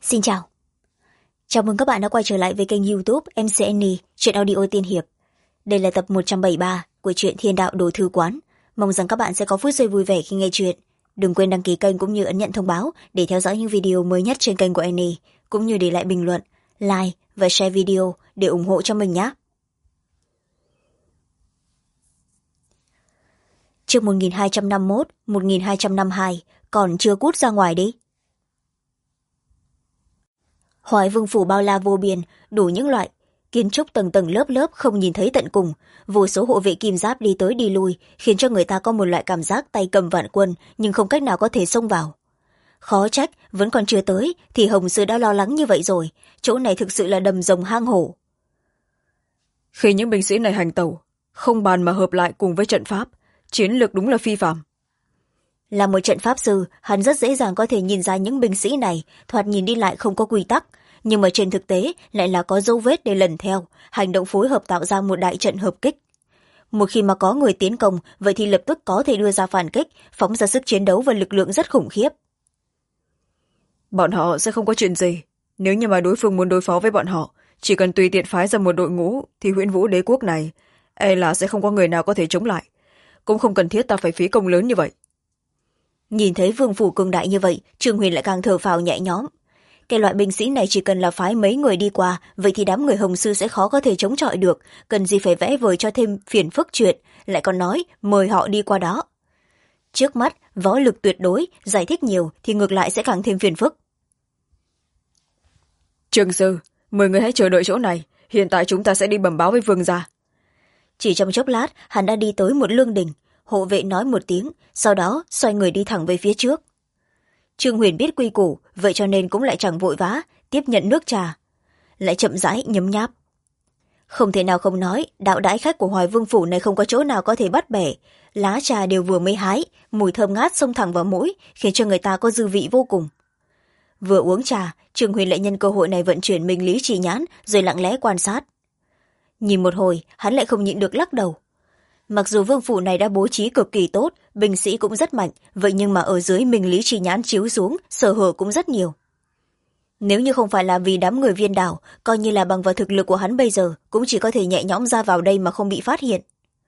Xin chào. Chào mừng các bạn đã quay trở lại với kênh YouTube MCN Truyện Audio Tiên Hiệp. Đây là tập 173 của truyện Thiên Đạo Đồ Thư Quán. Mong rằng các bạn sẽ có phút giây vui vẻ khi nghe truyện. Đừng quên đăng ký kênh cũng như ấn nhận thông báo để theo dõi những video mới nhất trên kênh của Annie, cũng như để lại bình luận, like và share video để ủng hộ cho mình nhé. Chương 1251, 1252, còn chưa cút ra ngoài đi. Hoài Vương phủ bao la vô biên, đủ những loại kiến trúc tầng tầng lớp lớp không nhìn thấy tận cùng, vô số hộ vệ kim giáp đi tới đi lui, khiến cho người ta có một loại cảm giác tay cầm vạn quân nhưng không cách nào có thể xông vào. Khó trách vẫn còn chưa tới thì Hồng Sư đã lo lắng như vậy rồi, chỗ này thực sự là đầm rồng hang hổ. Khi những binh sĩ này hành tẩu, không bàn mà hợp lại cùng với trận pháp, chiến lược đúng là phi phàm. Là một trận pháp sư, hắn rất dễ dàng có thể nhìn ra những binh sĩ này thoạt nhìn đi lại không có quy tắc, nhưng mà trên thực tế lại là có dấu vết để lần theo, hành động phối hợp tạo ra một đại trận hợp kích. Một khi mà có người tiến công, vậy thì lập tức có thể đưa ra phản kích, phóng ra sức chiến đấu và lực lượng rất khủng khiếp. Bọn họ sẽ không có chuyện gì. Nếu như mà đối phương muốn đối phó với bọn họ, chỉ cần tùy tiện phái ra một đội ngũ thì Huyễn Vũ đế quốc này e là sẽ không có người nào có thể chống lại. Cũng không cần thiết ta phải phí công lớn như vậy. Nhìn thấy vương phủ cường đại như vậy, Trương Huyền lại càng thở phào nhẹ nhõm. Cái loại binh sĩ này chỉ cần là phái mấy người đi qua, vậy thì đám người Hồng Sư sẽ khó có thể chống chọi được, cần gì phải vẽ vời cho thêm phiền phức chuyện, lại còn nói mời họ đi qua đó. Trước mắt, võ lực tuyệt đối, giải thích nhiều thì ngược lại sẽ càng thêm phiền phức. Trương sư, mời người hãy chờ đợi chỗ này, hiện tại chúng ta sẽ đi bẩm báo với vương gia. Chỉ trong chốc lát, hắn đã đi tới một lương đình, hộ vệ nói một tiếng, sau đó xoay người đi thẳng về phía trước. Trương Huyền biết quy củ, vậy cho nên cũng lại chẳng vội vã, tiếp nhận nước trà. Lại chậm rãi nhấm nháp. Không thể nào không nói, đạo đãi khách của Hoài Vương phủ này không có chỗ nào có thể bắt bẻ. Lá trà đều vừa mới hái, mùi thơm ngát xông thẳng vào mũi, khiến cho người ta có dư vị vô cùng. Vừa uống trà, Trương Huyền lại nhân cơ hội này vận chuyển minh lý trì nhãn, rồi lặng lẽ quan sát. Nhìn một hồi, hắn lại không nhịn được lắc đầu. Mặc dù vương phủ này đã bố trí cực kỳ tốt, binh sĩ cũng rất mạnh, vậy nhưng mà ở dưới minh lý trì nhãn chiếu xuống, sở hở cũng rất nhiều. Nếu như không phải là vì đám người Viên Đảo, coi như là bằng vào thực lực của hắn bây giờ, cũng chỉ có thể nhẹ nhõm ra vào đây mà không bị phát hiện.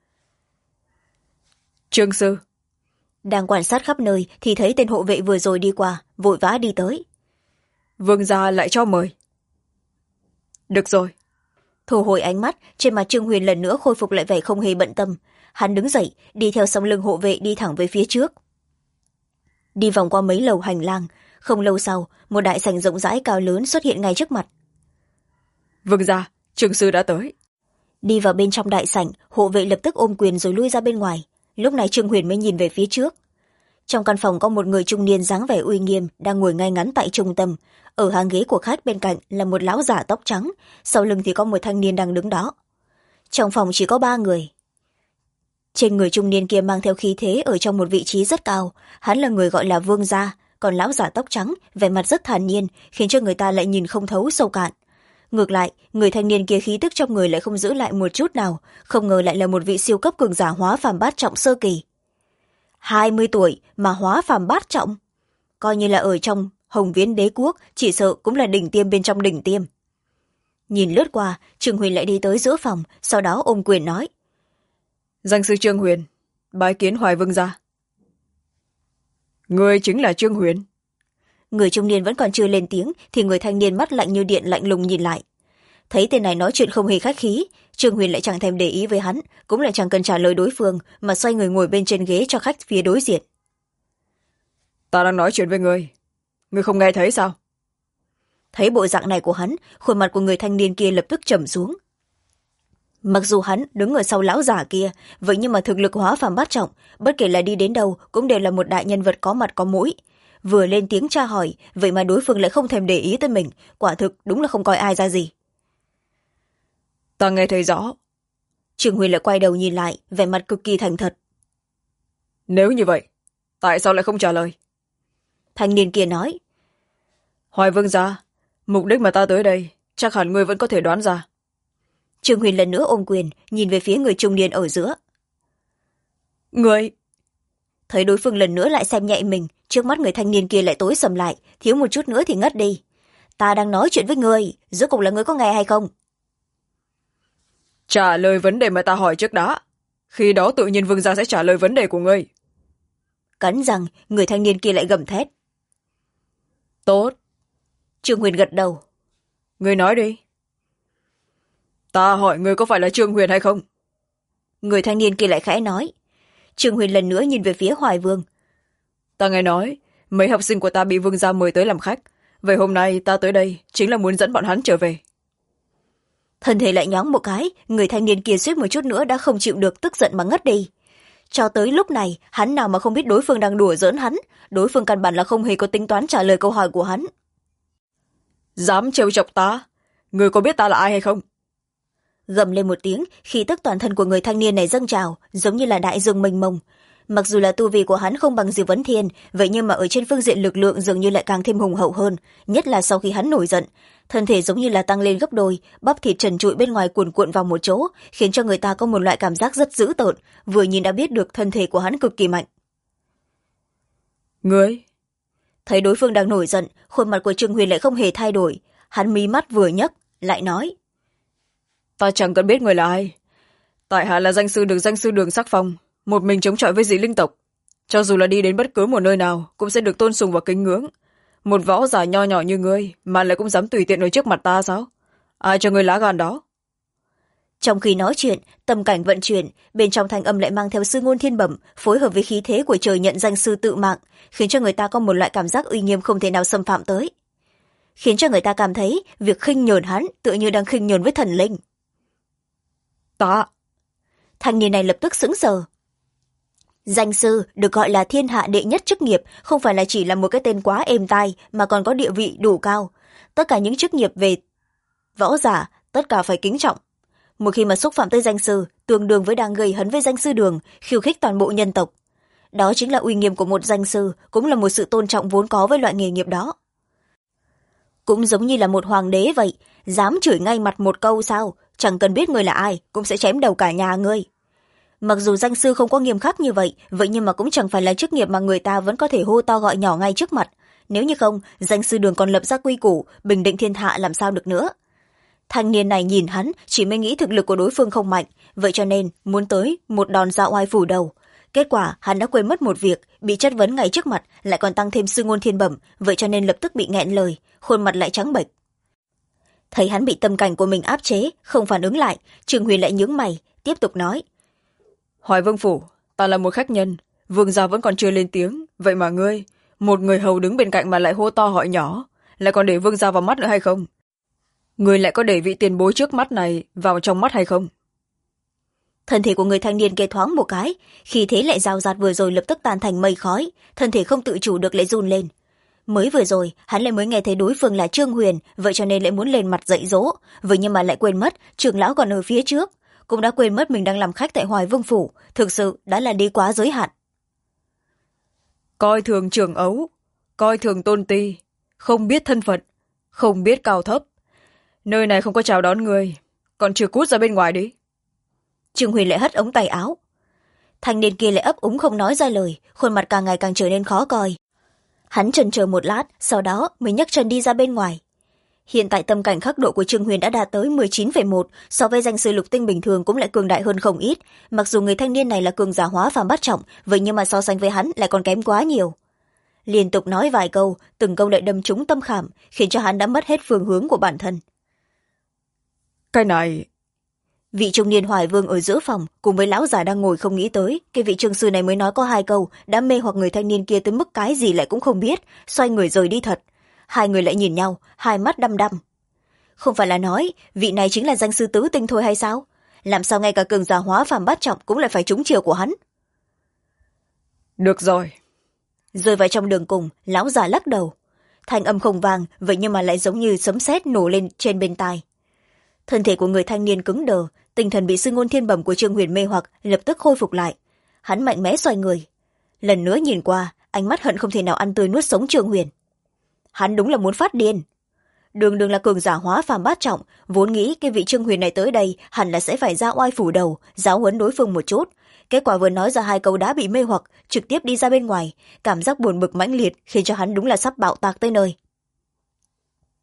Trương sư. Đang quan sát khắp nơi thì thấy tên hộ vệ vừa rồi đi qua, vội vã đi tới. Vương gia lại cho mời. Được rồi. Thu hồi ánh mắt, trên mặt Trương Huyền lần nữa khôi phục lại vẻ không hề bận tâm. Hắn đứng dậy, đi theo sau lưng hộ vệ đi thẳng về phía trước. Đi vòng qua mấy lầu hành lang, không lâu sau, một đại sảnh rộng rãi cao lớn xuất hiện ngay trước mặt. Vương gia, Trương sư đã tới. Đi vào bên trong đại sảnh, hộ vệ lập tức ôm quyền rồi lui ra bên ngoài. Lúc này Trương Huyền mới nhìn về phía trước. Trong căn phòng có một người trung niên dáng vẻ uy nghiêm đang ngồi ngay ngắn tại trung tâm. Ở hàng ghế của khách bên cạnh là một lão giả tóc trắng, sau lưng thì có một thanh niên đang đứng đó. Trong phòng chỉ có 3 người. Trên người trung niên kia mang theo khí thế ở trong một vị trí rất cao, hắn là người gọi là vương gia, còn lão giả tóc trắng vẻ mặt rất thản nhiên, khiến cho người ta lại nhìn không thấu sâu cạn. Ngược lại, người thanh niên kia khí tức trong người lại không giữ lại một chút nào, không ngờ lại là một vị siêu cấp cường giả hóa phàm bát trọng sơ kỳ. 20 tuổi mà hóa phàm bát trọng, coi như là ở trong Hồng Viễn đế quốc, chỉ sợ cũng là đỉnh tiêm bên trong đỉnh tiêm. Nhìn lướt qua, Trương Huyền lại đi tới giữa phòng, sau đó ôm quyền nói. Danh sư Trương Huyền, bái kiến Hoài Vương gia. Người chính là Trương Huyền. Người trung niên vẫn còn chưa lên tiếng, thì người thanh niên mắt lạnh như điện lạnh lùng nhìn lại. Thấy tên này nói chuyện không hề khách khí, Trương Huyền lại chẳng thèm để ý với hắn, cũng lại chẳng cần trả lời đối phương, mà xoay người ngồi bên trên ghế cho khách phía đối diện. Ta đang nói chuyện với người không nghe thấy sao? Thấy bộ dạng này của hắn, khuôn mặt của người thanh niên kia lập tức trầm xuống. Mặc dù hắn đứng ở sau lão giả kia, vậy nhưng mà thực lực hóa phàm bát trọng, bất kể là đi đến đâu cũng đều là một đại nhân vật có mặt có mũi. Vừa lên tiếng tra hỏi, vậy mà đối phương lại không thèm để ý tới mình, quả thực đúng là không coi ai ra gì. Ta nghe thấy rõ. Trương Huyền lại quay đầu nhìn lại, vẻ mặt cực kỳ thành thật. Nếu như vậy, tại sao lại không trả lời? Thanh niên kia nói. Hoài Vương gia, mục đích mà ta tới đây, chắc hẳn ngươi vẫn có thể đoán ra. Trương Huyền lần nữa ôm quyền, nhìn về phía người trung niên ở giữa. Người... Thấy đối phương lần nữa lại xem nhẹ mình, trước mắt người thanh niên kia lại tối sầm lại, thiếu một chút nữa thì ngất đi. ta đang nói chuyện với ngươi, rốt cuộc là ngươi có nghe hay không? Trả lời vấn đề mà ta hỏi trước đã, khi đó tự nhiên vương gia sẽ trả lời vấn đề của ngươi. Cắn răng, người thanh niên kia lại gầm thét. Tốt. Trương Huyền gật đầu. Ngươi nói đi. Ta hỏi ngươi có phải là Trương Huyền hay không? Người thanh niên kia lại khẽ nói. Trương Huyền lần nữa nhìn về phía Hoài Vương. Ta nghe nói mấy học sinh của ta bị vương gia mời tới làm khách, vậy hôm nay ta tới đây chính là muốn dẫn bọn hắn trở về. Thân thể lại nhoáng một cái, người thanh niên kia suýt một chút nữa đã không chịu được, tức giận mà ngất đi. Cho tới lúc này, hắn nào mà không biết đối phương đang đùa giỡn hắn, đối phương căn bản là không hề có tính toán trả lời câu hỏi của hắn. Dám trêu chọc ta, ngươi có biết ta là ai hay không? Gầm lên một tiếng, khí tức toàn thân của người thanh niên này dâng trào, giống như là đại dương mênh mông. Mặc dù là tu vi của hắn không bằng Diệp Vấn Thiên, vậy nhưng mà ở trên phương diện lực lượng dường như lại càng thêm hùng hậu hơn, nhất là sau khi hắn nổi giận. Thân thể giống như là tăng lên gấp đôi, bắp thịt trần trụi bên ngoài cuồn cuộn vào một chỗ, khiến cho người ta có một loại cảm giác rất dữ tợn, vừa nhìn đã biết được thân thể của hắn cực kỳ mạnh. Ngươi? Thấy đối phương đang nổi giận, khuôn mặt của Trương Huyền lại không hề thay đổi, hắn mí mắt vừa nhấc, lại nói. Ta chẳng cần biết người là ai. Tại hạ là danh sư đường sắc phong, một mình chống chọi với dị linh tộc. Cho dù là đi đến bất cứ một nơi nào, cũng sẽ được tôn sùng và kính ngưỡng. Một võ giả nho nhỏ như ngươi mà lại cũng dám tùy tiện ở trước mặt ta sao? Ai cho ngươi lá gan đó? Trong khi nói chuyện, tâm cảnh vận chuyển, bên trong thanh âm lại mang theo sư ngôn thiên bẩm, phối hợp với khí thế của trời nhận danh sư tự mạng, khiến cho người ta có một loại cảm giác uy nghiêm không thể nào xâm phạm tới. Khiến cho người ta cảm thấy việc khinh nhờn hắn tựa như đang khinh nhờn với thần linh. Ta. Thanh niên này lập tức sững sờ. Danh sư được gọi là thiên hạ đệ nhất chức nghiệp, không phải là chỉ là một cái tên quá êm tai mà còn có địa vị đủ cao. Tất cả những chức nghiệp về võ giả, tất cả phải kính trọng. Một khi mà xúc phạm tới danh sư, tương đương với đang gây hấn với danh sư đường, khiêu khích toàn bộ nhân tộc. Đó chính là uy nghiêm của một danh sư, cũng là một sự tôn trọng vốn có với loại nghề nghiệp đó. Cũng giống như là một hoàng đế vậy, dám chửi ngay mặt một câu sao, chẳng cần biết người là ai, cũng sẽ chém đầu cả nhà ngươi. Mặc dù danh sư không có nghiêm khắc như vậy, vậy nhưng mà cũng chẳng phải là chức nghiệp mà người ta vẫn có thể hô to gọi nhỏ ngay trước mặt. Nếu như không, danh sư đường còn lập ra quy củ, bình định thiên hạ làm sao được nữa. Thanh niên này nhìn hắn, chỉ mới nghĩ thực lực của đối phương không mạnh, vậy cho nên muốn tới một đòn dạo oai phủ đầu. Kết quả hắn đã quên mất một việc, bị chất vấn ngay trước mặt, lại còn tăng thêm sư ngôn thiên bẩm, vậy cho nên lập tức bị nghẹn lời, khuôn mặt lại trắng bệch. Thấy hắn bị tâm cảnh của mình áp chế, không phản ứng lại, Trương Huyền lại nhướng mày, tiếp tục nói. Hoài Vương phủ, ta là một khách nhân, vương gia vẫn còn chưa lên tiếng, vậy mà ngươi, một người hầu đứng bên cạnh mà lại hô to gọi nhỏ, lại còn để vương gia vào mắt nữa hay không? Ngươi lại có để vị tiền bối trước mắt này vào trong mắt hay không? Thân thể của người thanh niên kia thoáng một cái, khi thế lại rào rạt vừa rồi lập tức tan thành mây khói, thân thể không tự chủ được lại run lên. Mới vừa rồi hắn lại mới nghe thấy đối phương là Trương Huyền, vậy cho nên lại muốn lên mặt dạy dỗ, vậy nhưng mà lại quên mất trưởng lão còn ở phía trước, cũng đã quên mất mình đang làm khách tại Hoài Vương phủ, thực sự đã là đi quá giới hạn. Coi thường trưởng ấu, coi thường tôn ti, không biết thân phận, không biết cao thấp. Nơi này không có chào đón người, còn chưa cút ra bên ngoài đi. Trương Huyền lại hất ống tay áo. Thanh niên kia lại ấp úng không nói ra lời, khuôn mặt càng ngày càng trở nên khó coi. Hắn chần chờ một lát, sau đó mới nhấc chân đi ra bên ngoài. Hiện tại tâm cảnh khắc độ của Trương Huyền đã đạt tới 19,1, so với danh sư lục tinh bình thường cũng lại cường đại hơn không ít. Mặc dù người thanh niên này là cường giả hóa phàm bát trọng, vậy nhưng mà so sánh với hắn lại còn kém quá nhiều. Liên tục nói vài câu, từng câu lại đâm trúng tâm khảm, khiến cho hắn đã mất hết phương hướng của bản thân. Cái này... Vị trung niên Hoài Vương ở giữa phòng cùng với lão già đang ngồi không nghĩ tới, cái vị trương sư này mới nói có hai câu đã mê hoặc người thanh niên kia tới mức cái gì lại cũng không biết, xoay người rời đi thật. Hai người lại nhìn nhau, hai mắt đăm đăm. Không phải là nói vị này chính là danh sư tứ tinh thôi hay sao? Làm sao ngay cả cường giả hóa phàm bát trọng cũng lại phải trúng chiều của hắn? Được rồi. Rơi vào trong đường cùng, lão già lắc đầu. Thanh âm không vang, vậy nhưng mà lại giống như sấm sét nổ lên trên bên tai. Thân thể của người thanh niên cứng đờ, tinh thần bị sư ngôn thiên bẩm của Trương Huyền mê hoặc lập tức khôi phục lại. Hắn mạnh mẽ xoay người, lần nữa nhìn qua, ánh mắt hận không thể nào ăn tươi nuốt sống Trương Huyền. Hắn đúng là muốn phát điên. Đường đường là cường giả hóa phàm bát trọng, vốn nghĩ cái vị Trương Huyền này tới đây hẳn là sẽ phải ra oai phủ đầu, giáo huấn đối phương một chút. Kết quả vừa nói ra hai câu đã bị mê hoặc, trực tiếp đi ra bên ngoài, cảm giác buồn bực mãnh liệt khiến cho hắn đúng là sắp bạo tạc tới nơi.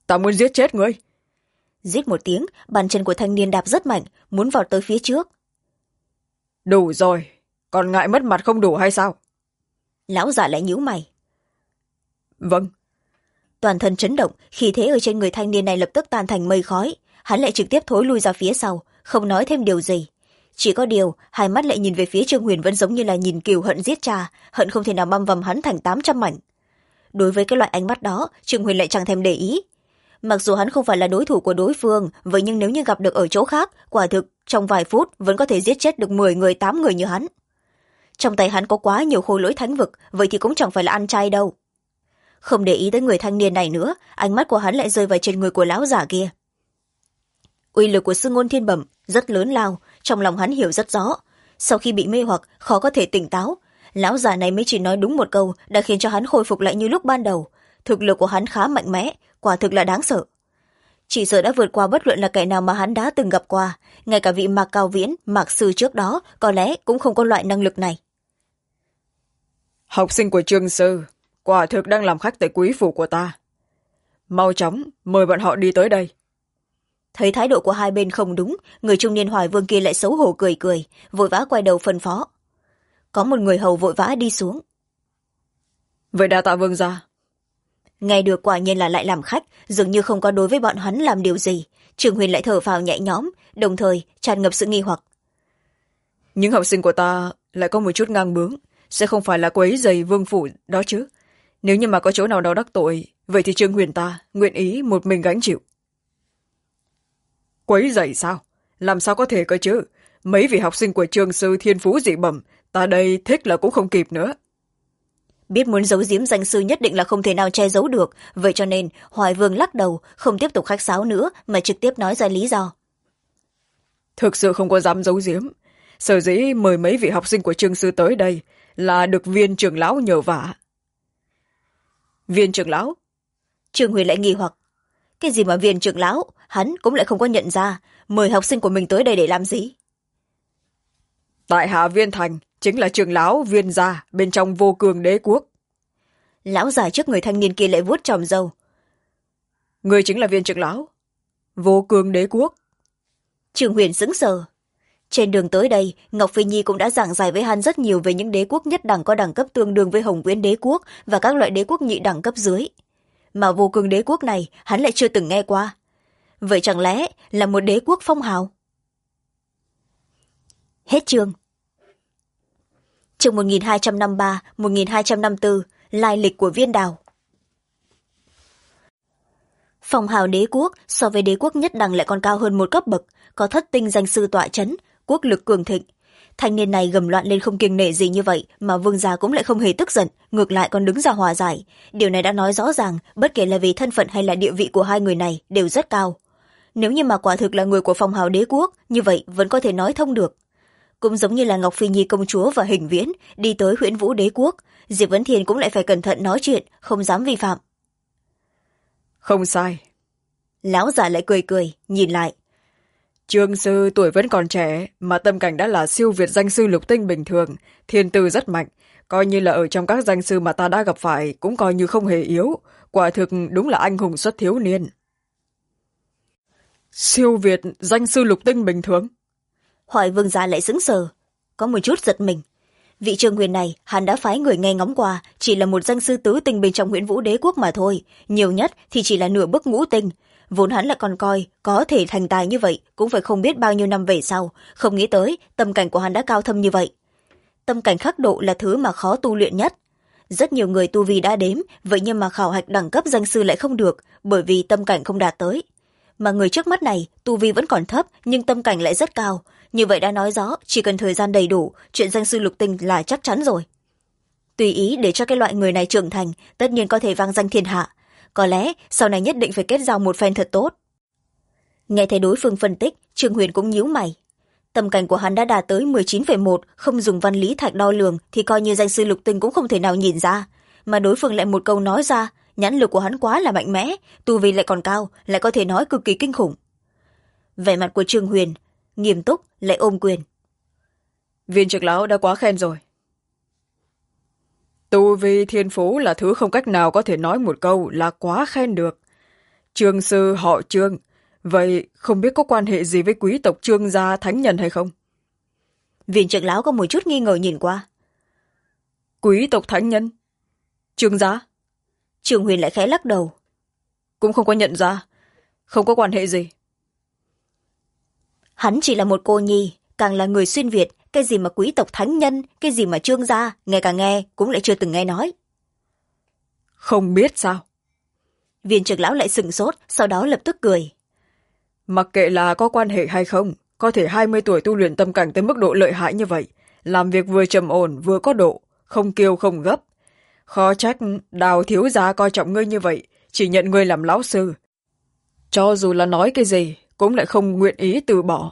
ta muốn giết chết ngươi. Rít một tiếng, bàn chân của thanh niên đạp rất mạnh, muốn vào tới phía trước. Đủ rồi, còn ngại mất mặt không đủ hay sao? Lão già lại nhíu mày. Vâng. Toàn thân chấn động, khí thế ở trên người thanh niên này lập tức tan thành mây khói. Hắn lại trực tiếp thối lui ra phía sau, không nói thêm điều gì. Chỉ có điều, hai mắt lại nhìn về phía Trương Huyền vẫn giống như là nhìn cừu hận giết cha, hận không thể nào băm vằm hắn thành 800 mảnh. Đối với cái loại ánh mắt đó, Trương Huyền lại chẳng thèm để ý. Mặc dù hắn không phải là đối thủ của đối phương, vậy nhưng nếu như gặp được ở chỗ khác, quả thực trong vài phút vẫn có thể giết chết được 10 người 8 người như hắn. Trong tay hắn có quá nhiều khôi lỗi thánh vực, vậy thì cũng chẳng phải là ăn chay đâu. Không để ý tới người thanh niên này nữa, ánh mắt của hắn lại rơi vào trên người của lão giả kia. Uy lực của sư ngôn thiên bẩm rất lớn lao, trong lòng hắn hiểu rất rõ. Sau khi bị mê hoặc, khó có thể tỉnh táo. Lão già này mới chỉ nói đúng một câu đã khiến cho hắn khôi phục lại như lúc ban đầu. Thực lực của hắn khá mạnh mẽ, quả thực là đáng sợ. Chỉ sợ đã vượt qua bất luận là kẻ nào mà hắn đã từng gặp qua, ngay cả vị Mạc Cao Viễn, Mạc Sư trước đó có lẽ cũng không có loại năng lực này. Học sinh của Trương Sư, quả thực đang làm khách tại quý phủ của ta. Mau chóng, mời bọn họ đi tới đây. Thấy thái độ của hai bên không đúng, người trung niên Hoài Vương kia lại xấu hổ cười cười, vội vã quay đầu phân phó. Có một người hầu vội vã đi xuống. Vậy đa tạ vương gia. Nghe được quả nhiên là lại làm khách, dường như không có đối với bọn hắn làm điều gì. Trường Huyền lại thở phào nhẹ nhõm, đồng thời tràn ngập sự nghi hoặc. Những học sinh của ta lại có một chút ngang bướng, sẽ không phải là quấy rầy vương phủ đó chứ. Nếu như mà có chỗ nào đó đắc tội, vậy thì Trương Huyền ta nguyện ý một mình gánh chịu. Quấy rầy sao? Làm sao có thể cơ chứ? Mấy vị học sinh của Trương Sư thiên phú dị bẩm, ta đây thích là cũng không kịp nữa. Biết muốn giấu giếm danh sư nhất định là không thể nào che giấu được, vậy cho nên Hoài Vương lắc đầu, không tiếp tục khách sáo nữa mà trực tiếp nói ra lý do. Thực sự không có dám giấu giếm. Sở dĩ mời mấy vị học sinh của Trương Sư tới đây là được viên trưởng lão nhờ vả. Viên trưởng lão? Trương Huyền lại nghi hoặc. Cái gì mà viên trưởng lão, hắn cũng lại không có nhận ra, mời học sinh của mình tới đây để làm gì? Tại hạ Viên Thành chính là trưởng lão Viên gia bên trong Vô Cương Đế quốc. Lão già trước người thanh niên kia lại vuốt tròm râu. Người chính là viên trưởng lão Vô Cương Đế quốc. Trương Huyền sững sờ. Trên đường tới đây, Ngọc Phi Nhi cũng đã giảng giải với hắn rất nhiều về những đế quốc nhất đẳng có đẳng cấp tương đương với Hồng Viễn Đế quốc và các loại đế quốc nhị đẳng cấp dưới. Mà Vô Cương Đế quốc này hắn lại chưa từng nghe qua. Vậy chẳng lẽ là một đế quốc phong hào? Hết chương. Chương 1253-1254, lai lịch của viên đào. Phong hào đế quốc so với đế quốc nhất đẳng lại còn cao hơn một cấp bậc, có thất tinh danh sư tọa chấn, quốc lực cường thịnh. Thanh niên này gầm loạn lên không kiêng nể gì như vậy mà vương gia cũng lại không hề tức giận, ngược lại còn đứng ra hòa giải. Điều này đã nói rõ ràng, bất kể là vì thân phận hay là địa vị của hai người này đều rất cao. Nếu như mà quả thực là người của phong hào đế quốc, như vậy vẫn có thể nói thông được. Cũng giống như là Ngọc Phi Nhi công chúa và Hình Viễn đi tới Huyễn Vũ Đế quốc, Diệp Vấn Thiên cũng lại phải cẩn thận nói chuyện, không dám vi phạm. Không sai. Lão già lại cười cười, nhìn lại. Trương Sư tuổi vẫn còn trẻ mà tâm cảnh đã là siêu việt danh sư lục tinh bình thường, thiên tư rất mạnh, coi như là ở trong các danh sư mà ta đã gặp phải cũng coi như không hề yếu, quả thực đúng là anh hùng xuất thiếu niên. Siêu việt danh sư lục tinh bình thường? Hoài Vương gia lại sững sờ, có một chút giật mình. Vị Trương Huyền này hắn đã phái người nghe ngóng qua, chỉ là một danh sư tứ tinh bên trong Huyễn Vũ Đế quốc mà thôi, nhiều nhất thì chỉ là nửa bước ngũ tinh. Vốn hắn lại còn coi có thể thành tài như vậy cũng phải không biết bao nhiêu năm về sau, không nghĩ tới tâm cảnh của hắn đã cao thâm như vậy. Tâm cảnh khắc độ là thứ mà khó tu luyện nhất. Rất nhiều người tu vi đã đếm, vậy nhưng mà khảo hạch đẳng cấp danh sư lại không được, bởi vì tâm cảnh không đạt tới. Mà người trước mắt này tu vi vẫn còn thấp nhưng tâm cảnh lại rất cao, như vậy đã nói rõ chỉ cần thời gian đầy đủ, chuyện danh sư lục tinh là chắc chắn rồi. Tùy ý để cho cái loại người này trưởng thành, tất nhiên có thể vang danh thiên hạ, có lẽ sau này nhất định phải kết giao một phen thật tốt. Nghe thấy đối phương phân tích, Trương Huyền cũng nhíu mày. Tâm cảnh của hắn đã đạt tới 19,1, không dùng văn lý thạch đo lường thì coi như danh sư lục tinh cũng không thể nào nhìn ra, mà đối phương lại một câu nói ra, nhãn lực của hắn quá là mạnh mẽ, tu vi lại còn cao, lại có thể nói cực kỳ kinh khủng. Vẻ mặt của Trương Huyền nghiêm túc lại ôm quyền. Viên trưởng lão đã quá khen rồi. Tu vi thiên phú là thứ không cách nào có thể nói một câu là quá khen được. Trương sư họ Trương, vậy không biết có quan hệ gì với quý tộc Trương gia thánh nhân hay không? Viên trưởng lão có một chút nghi ngờ nhìn qua. Quý tộc thánh nhân? Trương gia? Trương Huyền lại khẽ lắc đầu. Cũng không có nhận ra, không có quan hệ gì. Hắn chỉ là một cô nhi, càng là người xuyên Việt, cái gì mà quý tộc thánh nhân, cái gì mà Trương gia, nghe càng nghe cũng lại chưa từng nghe nói. Không biết sao? Viên trưởng lão lại sửng sốt, sau đó lập tức cười. Mặc kệ là có quan hệ hay không, có thể 20 tuổi tu luyện tâm cảnh tới mức độ lợi hại như vậy, làm việc vừa trầm ổn vừa có độ, không kiêu không gấp. Khó trách Đào thiếu gia coi trọng ngươi như vậy, chỉ nhận ngươi làm lão sư. Cho dù là nói cái gì, cũng lại không nguyện ý từ bỏ.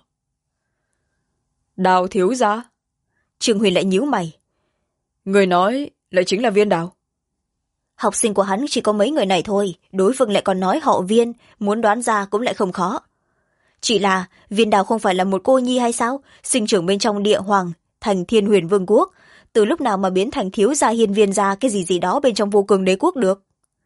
Đào thiếu gia? Trương Huyền lại nhíu mày. Người nói lại chính là Viên Đào. Học sinh của hắn chỉ có mấy người này thôi, đối phương lại còn nói họ Viên, muốn đoán ra cũng lại không khó. Chỉ là Viên Đào không phải là một cô nhi hay sao, sinh trưởng bên trong địa hoàng, thành Thiên Huyền Vương quốc, từ lúc nào mà biến thành thiếu gia hiên viên gia cái gì gì đó bên trong vô cường đế quốc được.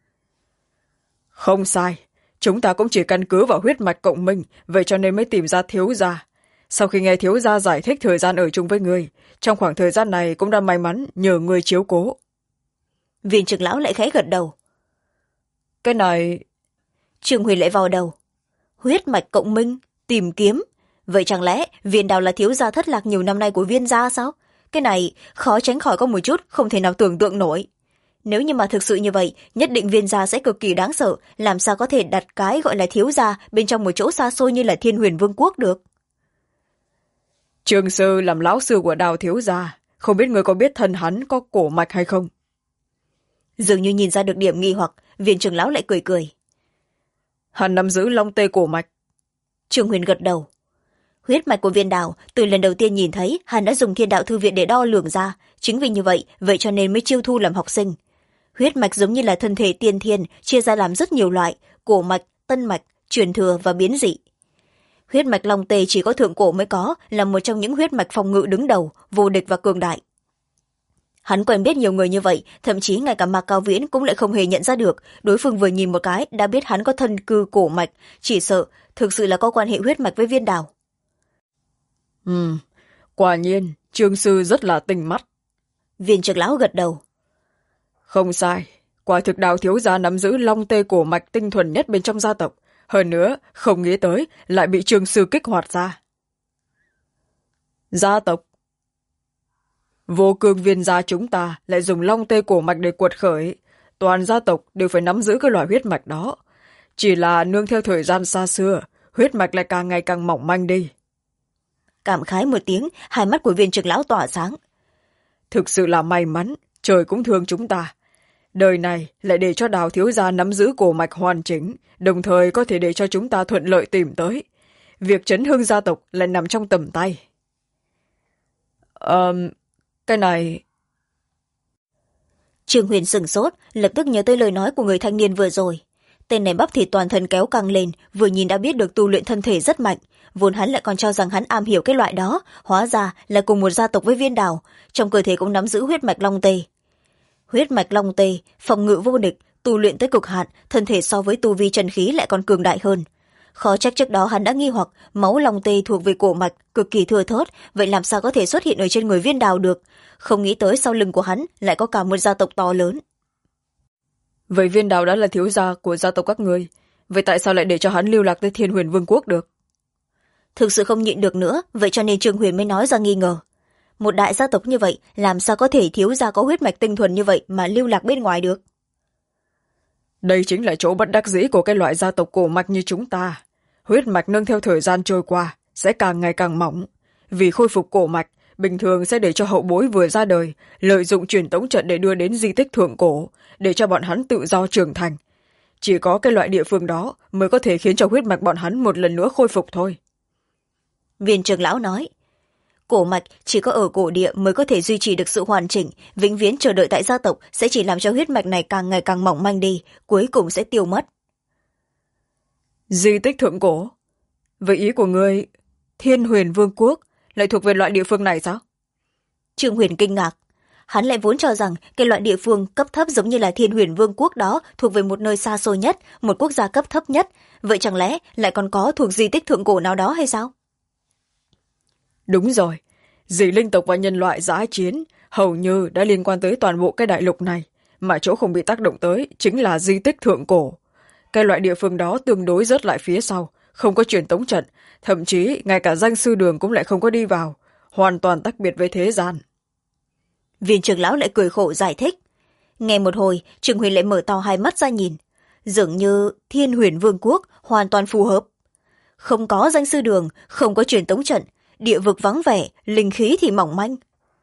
Không sai, chúng ta cũng chỉ căn cứ vào huyết mạch cộng minh, vậy cho nên mới tìm ra thiếu gia. Sau khi nghe thiếu gia giải thích thời gian ở chung với ngươi, trong khoảng thời gian này cũng đã may mắn nhờ ngươi chiếu cố. Viên trưởng lão lại khẽ gật đầu. Cái này... Trương Huyền lại vào đầu. Huyết mạch cộng minh, tìm kiếm. Vậy chẳng lẽ Viên Đào là thiếu gia thất lạc nhiều năm nay của Viên gia sao? Cái này khó tránh khỏi có một chút không thể nào tưởng tượng nổi. Nếu như mà thực sự như vậy, nhất định Viên gia sẽ cực kỳ đáng sợ, làm sao có thể đặt cái gọi là thiếu gia bên trong một chỗ xa xôi như là Thiên Huyền Vương quốc được. Trương sư làm lão sư của Đào thiếu gia, không biết người có biết thân hắn có cổ mạch hay không? Dường như nhìn ra được điểm nghi hoặc, Viên trưởng lão lại cười cười. Hắn nắm giữ long tê cổ mạch. Trương Huyền gật đầu. Huyết mạch của Viên Đào, từ lần đầu tiên nhìn thấy, hắn đã dùng Thiên Đạo Thư Viện để đo lường ra. Chính vì như vậy, vậy cho nên mới chiêu thu làm học sinh. Huyết mạch giống như là thân thể tiên thiên, chia ra làm rất nhiều loại, cổ mạch, tân mạch, truyền thừa và biến dị. Huyết mạch long tê chỉ có thượng cổ mới có, là một trong những huyết mạch phòng ngự đứng đầu, vô địch và cường đại. Hắn quen biết nhiều người như vậy, thậm chí ngay cả Mạc Cao Viễn cũng lại không hề nhận ra được, đối phương vừa nhìn một cái đã biết hắn có thân cư cổ mạch, chỉ sợ thực sự là có quan hệ huyết mạch với Viên Đào. Quả nhiên, Trương sư rất là tinh mắt. Viên trưởng lão gật đầu. Không sai, quả thực Đào thiếu gia nắm giữ long tê cổ mạch tinh thuần nhất bên trong gia tộc. Hơn nữa, không nghĩ tới lại bị Trương sư kích hoạt ra. Gia tộc? Vô cương Viên gia chúng ta lại dùng long tê cổ mạch để quật khởi. Toàn gia tộc đều phải nắm giữ cái loại huyết mạch đó. Chỉ là nương theo thời gian xa xưa, huyết mạch lại càng ngày càng mỏng manh đi. Cảm khái một tiếng, hai mắt của Viên trưởng lão tỏa sáng. Thực sự là may mắn, trời cũng thương chúng ta. Đời này lại để cho Đào thiếu gia nắm giữ cổ mạch hoàn chỉnh, đồng thời có thể để cho chúng ta thuận lợi tìm tới. Việc chấn hưng gia tộc lại nằm trong tầm tay. Cái này... Trương Huyền sửng sốt, lập tức nhớ tới lời nói của người thanh niên vừa rồi. Tên này bắp thịt toàn thân kéo căng lên, vừa nhìn đã biết được tu luyện thân thể rất mạnh. Vốn hắn lại còn cho rằng hắn am hiểu cái loại đó, hóa ra là cùng một gia tộc với Viên Đào, trong cơ thể cũng nắm giữ huyết mạch long tê. Huyết mạch long tê, phòng ngự vô địch, tu luyện tới cực hạn, thân thể so với tu vi chân khí lại còn cường đại hơn. Khó trách trước đó hắn đã nghi hoặc máu long tê thuộc về cổ mạch, cực kỳ thưa thớt, vậy làm sao có thể xuất hiện ở trên người Viên Đào được? Không nghĩ tới sau lưng của hắn lại có cả một gia tộc to lớn. Vậy Viên Đào đã là thiếu gia của gia tộc các ngươi, vậy tại sao lại để cho hắn lưu lạc tới Thiên Huyền Vương quốc được? Thực sự không nhịn được nữa, vậy cho nên Trương Huyền mới nói ra nghi ngờ. Một đại gia tộc như vậy, làm sao có thể thiếu gia có huyết mạch tinh thuần như vậy mà lưu lạc bên ngoài được? Đây chính là chỗ bất đắc dĩ của cái loại gia tộc cổ mạch như chúng ta. Huyết mạch nương theo thời gian trôi qua sẽ càng ngày càng mỏng. Vì khôi phục cổ mạch, bình thường sẽ để cho hậu bối vừa ra đời lợi dụng truyền tống trận để đưa đến di tích thượng cổ, để cho bọn hắn tự do trưởng thành. Chỉ có cái loại địa phương đó mới có thể khiến cho huyết mạch bọn hắn một lần nữa khôi phục thôi. Viên trưởng lão nói, cổ mạch chỉ có ở cổ địa mới có thể duy trì được sự hoàn chỉnh, vĩnh viễn chờ đợi tại gia tộc sẽ chỉ làm cho huyết mạch này càng ngày càng mỏng manh đi, cuối cùng sẽ tiêu mất. Di tích thượng cổ? Vậy ý của ngươi, Thiên Huyền Vương quốc lại thuộc về loại địa phương này sao? Trương Huyền kinh ngạc. Hắn lại vốn cho rằng cái loại địa phương cấp thấp giống như là Thiên Huyền Vương quốc đó thuộc về một nơi xa xôi nhất, một quốc gia cấp thấp nhất. Vậy chẳng lẽ lại còn có thuộc di tích thượng cổ nào đó hay sao? Đúng rồi, dị linh tộc và nhân loại giã chiến hầu như đã liên quan tới toàn bộ cái đại lục này, mà chỗ không bị tác động tới chính là di tích thượng cổ. Cái loại địa phương đó tương đối rớt lại phía sau, không có truyền tống trận, thậm chí ngay cả danh sư đường cũng lại không có đi vào, hoàn toàn tách biệt với thế gian. Viên trưởng lão lại cười khổ giải thích. Nghe một hồi, Trương Huyền lại mở to hai mắt ra nhìn. Dường như Thiên Huyền Vương quốc hoàn toàn phù hợp. Không có danh sư đường, không có truyền tống trận, địa vực vắng vẻ, linh khí thì mỏng manh.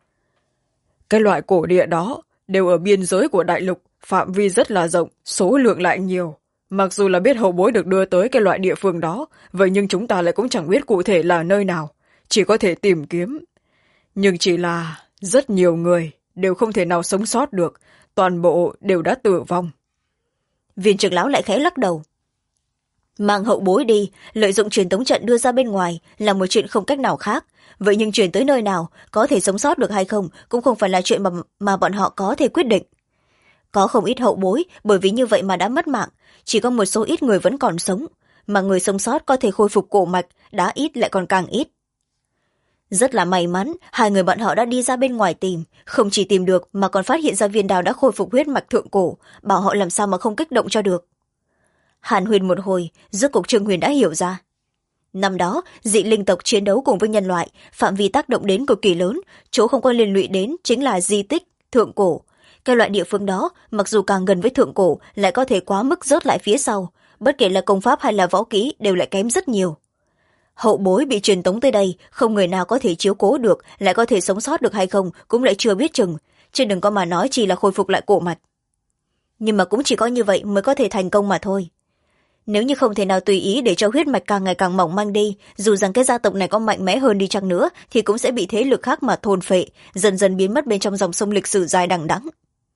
Cái loại cổ địa đó đều ở biên giới của đại lục, phạm vi rất là rộng, số lượng lại nhiều. Mặc dù là biết hậu bối được đưa tới cái loại địa phương đó, vậy nhưng chúng ta lại cũng chẳng biết cụ thể là nơi nào, chỉ có thể tìm kiếm. Nhưng chỉ là rất nhiều người đều không thể nào sống sót được, toàn bộ đều đã tử vong. Viên trưởng lão lại khẽ lắc đầu. Mang hậu bối đi, lợi dụng truyền tống trận đưa ra bên ngoài là một chuyện không cách nào khác. Vậy nhưng truyền tới nơi nào, có thể sống sót được hay không cũng không phải là chuyện mà bọn họ có thể quyết định. Có không ít hậu bối bởi vì như vậy mà đã mất mạng, chỉ có một số ít người vẫn còn sống, mà người sống sót có thể khôi phục cổ mạch, đã ít lại còn càng ít. Rất là may mắn, hai người bọn họ đã đi ra bên ngoài tìm, không chỉ tìm được mà còn phát hiện ra viên đào đã khôi phục huyết mạch thượng cổ, bảo họ làm sao mà không kích động cho được. Hàn Huyền một hồi, rốt cuộc Trương Huyền đã hiểu ra. Năm đó, dị linh tộc chiến đấu cùng với nhân loại, phạm vi tác động đến cực kỳ lớn, chỗ không có liên lụy đến chính là di tích, thượng cổ. Cái loại địa phương đó, mặc dù càng gần với thượng cổ, lại có thể quá mức rớt lại phía sau, bất kể là công pháp hay là võ kỹ đều lại kém rất nhiều. Hậu bối bị truyền tống tới đây, không người nào có thể chiếu cố được, lại có thể sống sót được hay không, cũng lại chưa biết chừng, chứ đừng có mà nói chỉ là khôi phục lại cổ mạch. Nhưng mà cũng chỉ có như vậy mới có thể thành công mà thôi. Nếu như không thể nào tùy ý để cho huyết mạch càng ngày càng mỏng manh đi, dù rằng cái gia tộc này có mạnh mẽ hơn đi chăng nữa, thì cũng sẽ bị thế lực khác mà thôn phệ, dần dần biến mất bên trong dòng sông lịch sử dài đằng đẵng.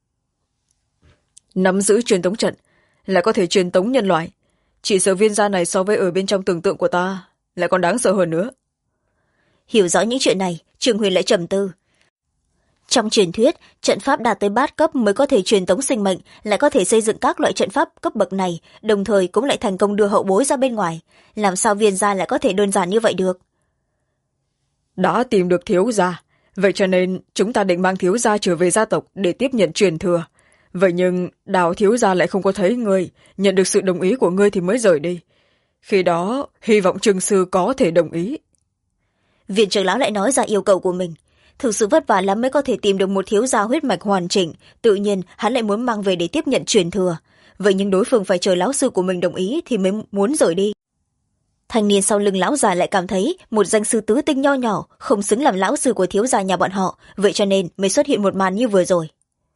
Nắm giữ truyền tống trận, lại có thể truyền tống nhân loại. Chỉ sợ viên gia này so với ở bên trong tưởng tượng của ta, lại còn đáng sợ hơn nữa. Hiểu rõ những chuyện này, Trương Huyền lại trầm tư. Trong truyền thuyết, trận pháp đạt tới bát cấp mới có thể truyền tống sinh mệnh, lại có thể xây dựng các loại trận pháp cấp bậc này, đồng thời cũng lại thành công đưa hậu bối ra bên ngoài. Làm sao viên gia lại có thể đơn giản như vậy được? Đã tìm được thiếu gia, vậy cho nên chúng ta định mang thiếu gia trở về gia tộc để tiếp nhận truyền thừa. Vậy nhưng Đào thiếu gia lại không có thấy ngươi, nhận được sự đồng ý của ngươi thì mới rời đi. Khi đó, hy vọng Trương sư có thể đồng ý. Viện trưởng lão lại nói ra yêu cầu của mình. Thực sự vất vả lắm mới có thể tìm được một thiếu gia huyết mạch hoàn chỉnh, tự nhiên hắn lại muốn mang về để tiếp nhận truyền thừa. Vậy nhưng đối phương phải chờ lão sư của mình đồng ý thì mới muốn rời đi. Thanh niên sau lưng lão già lại cảm thấy một danh sư tứ tinh nho nhỏ không xứng làm lão sư của thiếu gia nhà bọn họ, vậy cho nên mới xuất hiện một màn như vừa rồi.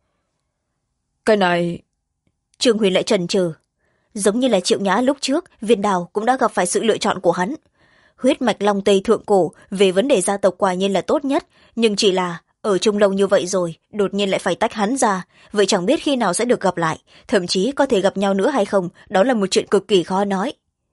Cái này... Trương Huyền lại chần chừ. Giống như là Triệu Nhã lúc trước, Viên Đào cũng đã gặp phải sự lựa chọn của hắn. Huyết mạch Long Tây thượng cổ về vấn đề gia tộc quả nhiên là tốt nhất, nhưng chỉ là ở chung lâu như vậy rồi, đột nhiên lại phải tách hắn ra, vậy chẳng biết khi nào sẽ được gặp lại, thậm chí có thể gặp nhau nữa hay không, đó là một chuyện cực kỳ khó nói.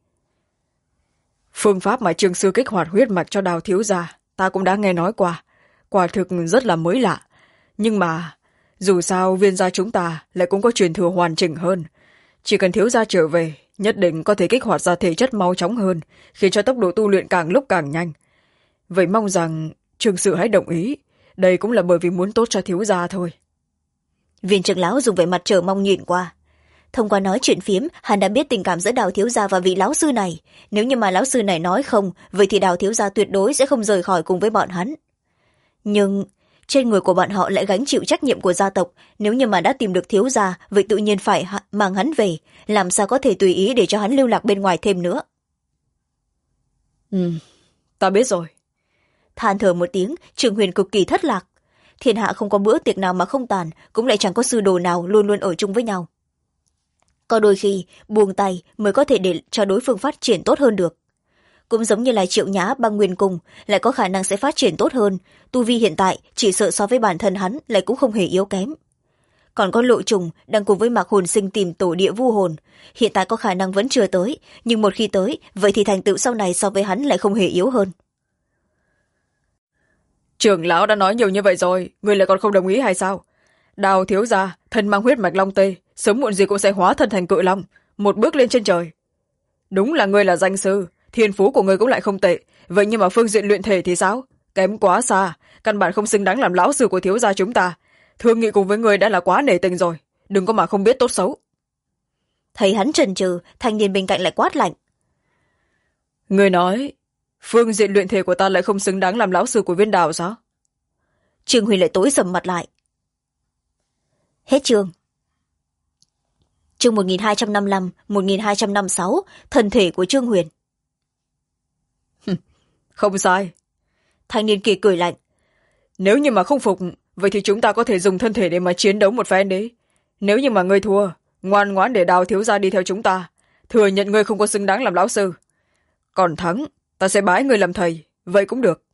Phương pháp mà Trương sư kích hoạt huyết mạch cho Đào thiếu gia, ta cũng đã nghe nói qua. Quả thực rất là mới lạ. Nhưng mà, dù sao viên gia chúng ta lại cũng có truyền thừa hoàn chỉnh hơn. Chỉ cần thiếu gia trở về, nhất định có thể kích hoạt ra thể chất mau chóng hơn, khiến cho tốc độ tu luyện càng lúc càng nhanh. Vậy mong rằng Trương sư hãy đồng ý. Đây cũng là bởi vì muốn tốt cho thiếu gia thôi. Viên trưởng lão dùng vẻ mặt chờ mong nhìn qua. Thông qua nói chuyện phiếm, hắn đã biết tình cảm giữa Đào thiếu gia và vị lão sư này. Nếu như mà lão sư này nói không, vậy thì Đào thiếu gia tuyệt đối sẽ không rời khỏi cùng với bọn hắn. Nhưng trên người của bọn họ lại gánh chịu trách nhiệm của gia tộc. Nếu như mà đã tìm được thiếu gia, vậy tự nhiên phải mang hắn về. Làm sao có thể tùy ý để cho hắn lưu lạc bên ngoài thêm nữa. Ta biết rồi. Than thở một tiếng, Trương Huyền cực kỳ thất lạc. Thiên hạ không có bữa tiệc nào mà không tàn, cũng lại chẳng có sư đồ nào luôn luôn ở chung với nhau. Có đôi khi buông tay mới có thể để cho đối phương phát triển tốt hơn được. Cũng giống như là Triệu Nhã băng nguyên cung, lại có khả năng sẽ phát triển tốt hơn. Tu vi hiện tại chỉ sợ so với bản thân hắn lại cũng không hề yếu kém. Còn có Lộ Trùng đang cùng với Mạc Hồn Sinh tìm tổ địa vu hồn, hiện tại có khả năng vẫn chưa tới, nhưng một khi tới, vậy thì thành tựu sau này so với hắn lại không hề yếu hơn. Trưởng lão đã nói nhiều như vậy rồi, ngươi lại còn không đồng ý hay sao? Đào thiếu gia thân mang huyết mạch long tê, sớm muộn gì cũng sẽ hóa thân thành cự long, một bước lên trên trời. Đúng là ngươi là danh sư, thiên phú của ngươi cũng lại không tệ, vậy nhưng mà phương diện luyện thể thì sao? Kém quá xa, căn bản không xứng đáng làm lão sư của thiếu gia chúng ta. Thương nghị cùng với ngươi đã là quá nể tình rồi, đừng có mà không biết tốt xấu. Thấy hắn chần chừ, thanh niên bên cạnh lại quát lạnh. Ngươi nói phương diện luyện thể của ta lại không xứng đáng làm lão sư của Viên Đào sao? Trương Huyền lại tối sầm mặt lại. Hết chương. Chương 1255, 1256, thân thể của Trương Huyền. Không sai. Thanh niên kia cười lạnh. Nếu như mà không phục, vậy thì chúng ta có thể dùng thân thể để mà chiến đấu một phen đấy. Nếu như mà ngươi thua, ngoan ngoãn để Đào thiếu gia đi theo chúng ta, thừa nhận ngươi không có xứng đáng làm lão sư. Còn thắng, ta sẽ bái ngươi làm thầy, vậy cũng được.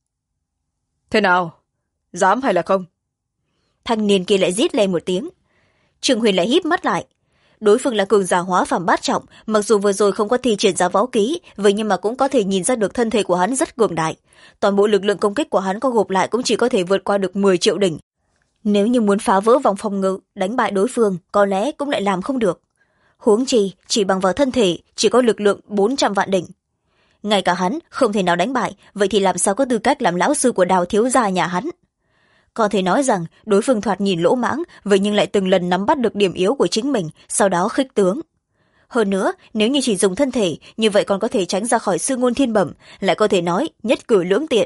Thế nào? Dám hay là không? Thanh niên kia lại rít lên một tiếng. Trương Huyền lại híp mắt lại. Đối phương là cường giả hóa phàm bát trọng, mặc dù vừa rồi không có thi triển ra võ kỹ, vậy nhưng mà cũng có thể nhìn ra được thân thể của hắn rất cường đại. Toàn bộ lực lượng công kích của hắn có gộp lại cũng chỉ có thể vượt qua được 10 triệu đỉnh. Nếu như muốn phá vỡ vòng phòng ngự, đánh bại đối phương, có lẽ cũng lại làm không được. Huống chi, chỉ bằng vào thân thể, chỉ có lực lượng 400 vạn đỉnh. Ngay cả hắn không thể nào đánh bại, vậy thì làm sao có tư cách làm lão sư của Đào thiếu gia nhà hắn? Có thể nói rằng đối phương thoạt nhìn lỗ mãng, vậy nhưng lại từng lần nắm bắt được điểm yếu của chính mình, sau đó khích tướng. Hơn nữa, nếu như chỉ dùng thân thể, như vậy còn có thể tránh ra khỏi sư ngôn thiên bẩm, lại có thể nói nhất cử lưỡng tiện.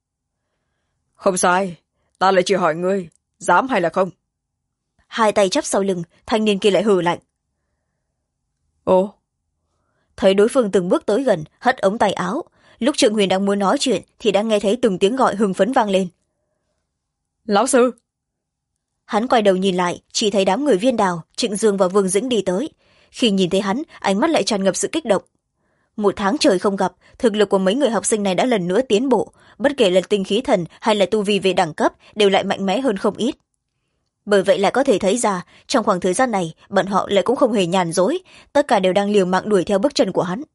Không sai, ta lại chỉ hỏi ngươi, dám hay là không? Hai tay chắp sau lưng, thanh niên kia lại hừ lạnh. Ồ. Thấy đối phương từng bước tới gần, hất ống tay áo. Lúc Trương Huyền đang muốn nói chuyện thì đã nghe thấy từng tiếng gọi hưng phấn vang lên. Lão sư! Hắn quay đầu nhìn lại, chỉ thấy đám người Viên Đào, Trịnh Dương và Vương Dĩnh đi tới. Khi nhìn thấy hắn, ánh mắt lại tràn ngập sự kích động. 1 tháng trời không gặp, thực lực của mấy người học sinh này đã lần nữa tiến bộ, bất kể là tinh khí thần hay là tu vi về đẳng cấp đều lại mạnh mẽ hơn không ít. Bởi vậy lại có thể thấy ra, trong khoảng thời gian này, bọn họ lại cũng không hề nhàn rỗi, tất cả đều đang liều mạng đuổi theo bước chân của hắn.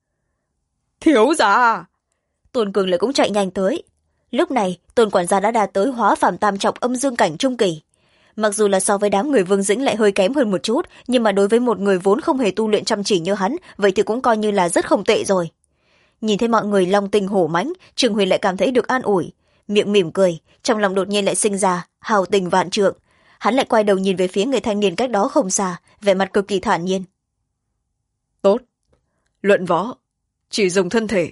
Thiếu gia! Tôn Cường lại cũng chạy nhanh tới. Lúc này, Tôn quản gia đã đạt tới hóa phàm tam trọng âm dương cảnh trung kỳ. Mặc dù là so với đám người Vương Dĩnh lại hơi kém hơn một chút, nhưng mà đối với một người vốn không hề tu luyện chăm chỉ như hắn, vậy thì cũng coi như là rất không tệ rồi. Nhìn thấy mọi người long tinh hổ mãnh, Trương Huyền lại cảm thấy được an ủi, miệng mỉm cười, trong lòng đột nhiên lại sinh ra hào tình vạn trượng. Hắn lại quay đầu nhìn về phía người thanh niên cách đó không xa, vẻ mặt cực kỳ thản nhiên. Tốt. Luận võ, chỉ dùng thân thể.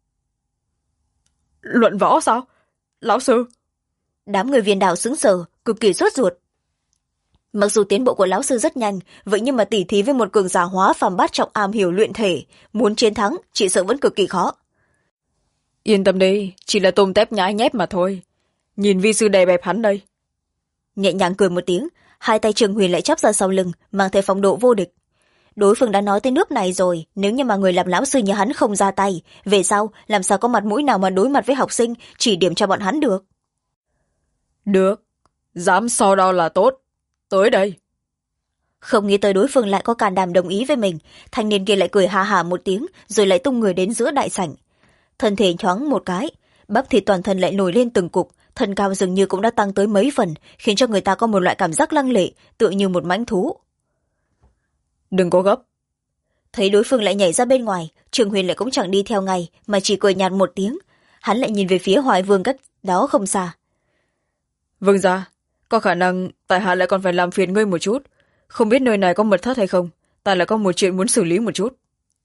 Luận võ sao? Lão sư! Đám người Viên Đào sững sờ, cực kỳ sốt ruột. Mặc dù tiến bộ của lão sư rất nhanh, vậy nhưng mà tỉ thí với một cường giả hóa phàm bát trọng am hiểu luyện thể, muốn chiến thắng, chỉ sợ vẫn cực kỳ khó. Yên tâm đi, chỉ là tôm tép nhãi nhép mà thôi. Nhìn vi sư đè bẹp hắn đây. Nhẹ nhàng cười một tiếng, hai tay Trương Huyền lại chắp ra sau lưng, mang theo phong độ vô địch. Đối phương đã nói tới nước này rồi, nếu như mà người làm lão sư như hắn không ra tay, về sau làm sao có mặt mũi nào mà đối mặt với học sinh, chỉ điểm cho bọn hắn được. Được, dám so đo là tốt. Tới đây. Không nghĩ tới đối phương lại có can đảm đồng ý với mình, thanh niên kia lại cười ha hả một tiếng, rồi lại tung người đến giữa đại sảnh. Thân thể thoáng một cái, bắp thịt toàn thân lại nổi lên từng cục, thân cao dường như cũng đã tăng tới mấy phần, khiến cho người ta có một loại cảm giác lăng lệ, tựa như một mãnh thú. Đừng có gấp. Thấy đối phương lại nhảy ra bên ngoài, Trương Huyền lại cũng chẳng đi theo ngay, mà chỉ cười nhạt một tiếng. Hắn lại nhìn về phía Hoài Vương cách đó không xa. Vương gia, có khả năng tại hạ lại còn phải làm phiền ngươi một chút. Không biết nơi này có mật thất hay không, ta lại có một chuyện muốn xử lý một chút.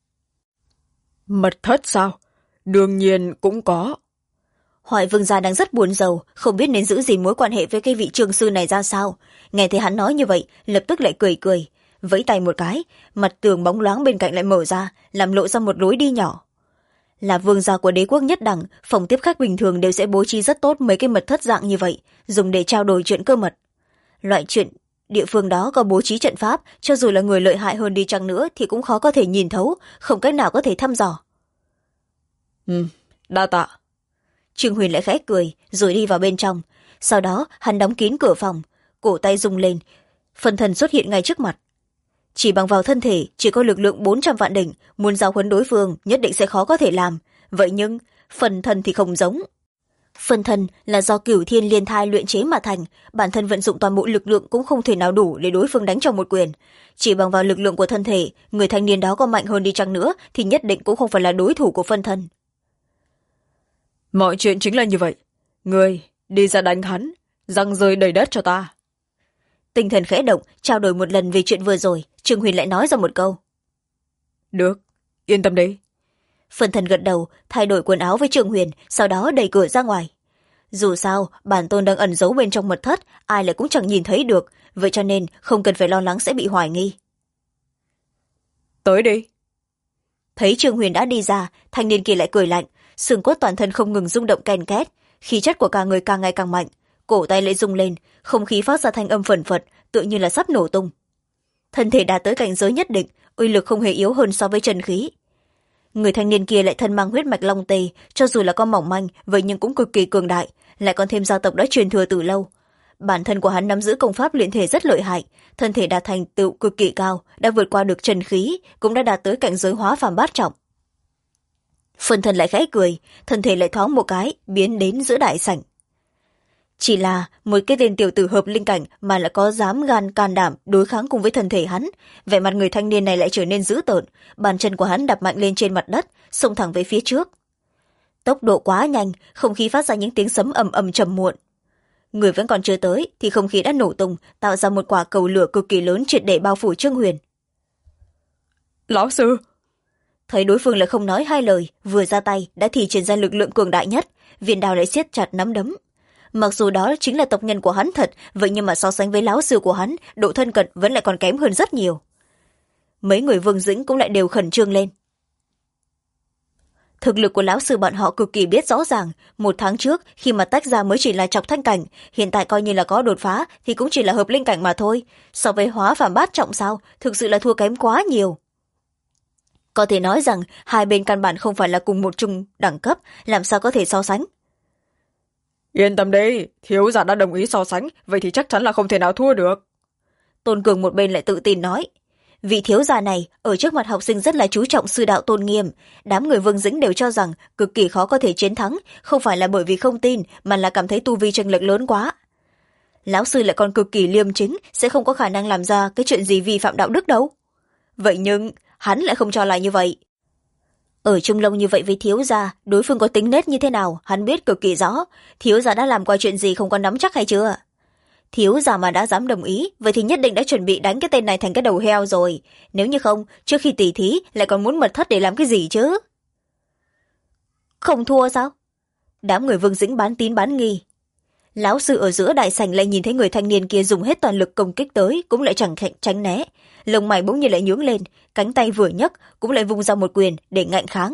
Mật thất sao? Đương nhiên cũng có. Hoài Vương gia đang rất buồn rầu, không biết nên giữ gìn mối quan hệ với cái vị trường sư này ra sao. Nghe thấy hắn nói như vậy, lập tức lại cười cười, vẫy tay một cái, mặt tường bóng loáng bên cạnh lại mở ra, làm lộ ra một lối đi nhỏ. Là vương gia của đế quốc nhất đẳng, phòng tiếp khách bình thường đều sẽ bố trí rất tốt mấy cái mật thất dạng như vậy, dùng để trao đổi chuyện cơ mật. Loại chuyện địa phương đó có bố trí trận pháp, cho dù là người lợi hại hơn đi chăng nữa thì cũng khó có thể nhìn thấu, không cách nào có thể thăm dò. Đa tạ. Trương Huyền lại khẽ cười, rồi đi vào bên trong. Sau đó hắn đóng kín cửa phòng, cổ tay rung lên, phần thần xuất hiện ngay trước mặt. Chỉ bằng vào thân thể, chỉ có lực lượng 400 vạn đỉnh, muốn giao huấn đối phương nhất định sẽ khó có thể làm. Vậy nhưng, phần thân thì không giống. Phân thân là do cửu thiên liên thai luyện chế mà thành, bản thân vận dụng toàn bộ lực lượng cũng không thể nào đủ để đối phương đánh cho một quyền. Chỉ bằng vào lực lượng của thân thể, người thanh niên đó có mạnh hơn đi chăng nữa thì nhất định cũng không phải là đối thủ của phân thân. Mọi chuyện chính là như vậy. Ngươi đi ra đánh hắn, răng rơi đầy đất cho ta. Tinh thần khẽ động, trao đổi một lần về chuyện vừa rồi, Trương Huyền lại nói ra một câu. Được, yên tâm đi. Phân thân gật đầu, thay đổi quần áo với Trương Huyền, sau đó đẩy cửa ra ngoài. Dù sao, bản tôn đang ẩn giấu bên trong mật thất, ai lại cũng chẳng nhìn thấy được, vậy cho nên không cần phải lo lắng sẽ bị hoài nghi. Tới đi. Thấy Trương Huyền đã đi ra, thanh niên kia lại cười lạnh, xương cốt toàn thân không ngừng rung động ken két, khí chất của cả người càng ngày càng mạnh, cổ tay lại rung lên, không khí phát ra thanh âm phẩn phật, tựa như là sắp nổ tung. Thân thể đạt tới cảnh giới nhất định, uy lực không hề yếu hơn so với chân khí. Người thanh niên kia lại thân mang huyết mạch long tê, cho dù là con mỏng manh vậy nhưng cũng cực kỳ cường đại, lại còn thêm gia tộc đã truyền thừa từ lâu. Bản thân của hắn nắm giữ công pháp luyện thể rất lợi hại, thân thể đạt thành tựu cực kỳ cao, đã vượt qua được chân khí, cũng đã đạt tới cảnh giới hóa phàm bát trọng. Phân thân lại khẽ cười, thân thể lại thoáng một cái biến đến giữa đại sảnh. Chỉ là một cái tên tiểu tử hợp linh cảnh mà lại có dám gan can đảm đối kháng cùng với thân thể hắn, vẻ mặt người thanh niên này lại trở nên dữ tợn, bàn chân của hắn đạp mạnh lên trên mặt đất, xông thẳng về phía trước. Tốc độ quá nhanh, không khí phát ra những tiếng sấm ầm ầm trầm muộn. Người vẫn còn chưa tới thì không khí đã nổ tung, tạo ra một quả cầu lửa cực kỳ lớn triệt để bao phủ Trương Huyền. Lão sư! Thấy đối phương lại không nói hai lời, vừa ra tay đã thi triển ra lực lượng cường đại nhất, viên đao lại siết chặt nắm đấm. Mặc dù đó chính là tộc nhân của hắn thật, vậy nhưng mà so sánh với lão sư của hắn, độ thân cận vẫn lại còn kém hơn rất nhiều. Mấy người Vương Dĩnh cũng lại đều khẩn trương lên. Thực lực của lão sư bọn họ cực kỳ biết rõ ràng, một tháng trước khi mà tách ra mới chỉ là trọc thanh cảnh, hiện tại coi như là có đột phá thì cũng chỉ là hợp linh cảnh mà thôi, so với hóa phàm bát trọng sao, thực sự là thua kém quá nhiều. Có thể nói rằng hai bên căn bản không phải là cùng một chung đẳng cấp, làm sao có thể so sánh. Yên tâm đi, thiếu gia đã đồng ý so sánh, vậy thì chắc chắn là không thể nào thua được. Tôn Cường một bên lại tự tin nói. Vị thiếu gia này ở trước mặt học sinh rất là chú trọng sư đạo tôn nghiêm, đám người Vương Dĩnh đều cho rằng cực kỳ khó có thể chiến thắng, không phải là bởi vì không tin mà là cảm thấy tu vi chênh lệch lớn quá. Lão sư lại còn cực kỳ liêm chính, sẽ không có khả năng làm ra cái chuyện gì vi phạm đạo đức đâu. Vậy nhưng hắn lại không cho là như vậy. Ở chung lâu như vậy với thiếu gia, đối phương có tính nết như thế nào hắn biết cực kỳ rõ, thiếu gia đã làm qua chuyện gì không có nắm chắc hay chưa. Thiếu gia mà đã dám đồng ý, vậy thì nhất định đã chuẩn bị đánh cái tên này thành cái đầu heo rồi, nếu như không trước khi tỉ thí lại còn muốn mật thất để làm cái gì chứ. Không thua sao? Đám người Vương Dĩnh bán tín bán nghi. Lão sư ở giữa đại sảnh lại nhìn thấy người thanh niên kia dùng hết toàn lực công kích tới, cũng lại chẳng tránh né, lông mày bỗng nhiên lại nhướng lên, cánh tay vừa nhấc cũng lại vung ra một quyền để ngạnh kháng.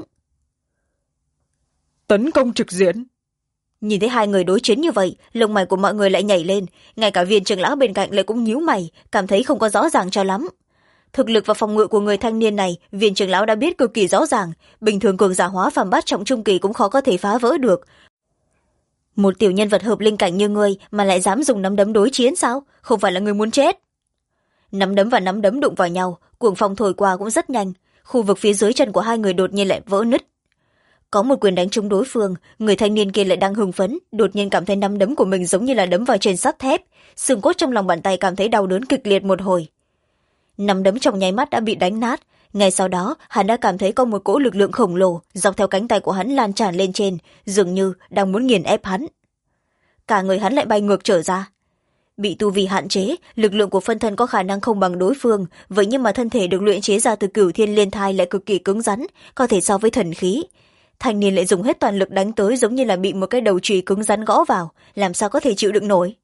Tấn công trực diện. Nhìn thấy hai người đối chiến như vậy, lông mày của mọi người lại nhảy lên, ngay cả viên trưởng lão bên cạnh lại cũng nhíu mày, cảm thấy không có rõ ràng cho lắm. Thực lực và phòng ngự của người thanh niên này, viên trưởng lão đã biết cực kỳ rõ ràng, bình thường cường giả hóa phàm bát trọng trung kỳ cũng khó có thể phá vỡ được. Một tiểu nhân vật hợp linh cảnh như ngươi mà lại dám dùng nắm đấm đối chiến sao? Không phải là người muốn chết? Nắm đấm và nắm đấm đụng vào nhau, cuồng phong thổi qua cũng rất nhanh, khu vực phía dưới chân của hai người đột nhiên lại vỡ nứt. Có một quyền đánh trúng đối phương, người thanh niên kia lại đang hưng phấn, đột nhiên cảm thấy nắm đấm của mình giống như là đấm vào trên sắt thép, xương cốt trong lòng bàn tay cảm thấy đau đớn kịch liệt một hồi. Nắm đấm trong nháy mắt đã bị đánh nát, ngay sau đó hắn đã cảm thấy có một cỗ lực lượng khổng lồ dọc theo cánh tay của hắn lan tràn lên trên, dường như đang muốn nghiền ép hắn. Cả người hắn lại bay ngược trở ra. Bị tu vi hạn chế, lực lượng của phân thân có khả năng không bằng đối phương, vậy nhưng mà thân thể được luyện chế ra từ cửu thiên liên thai lại cực kỳ cứng rắn, có thể so với thần khí. Thanh niên lại dùng hết toàn lực đánh tới giống như là bị một cái đầu chùy cứng rắn gõ vào, làm sao có thể chịu đựng nổi.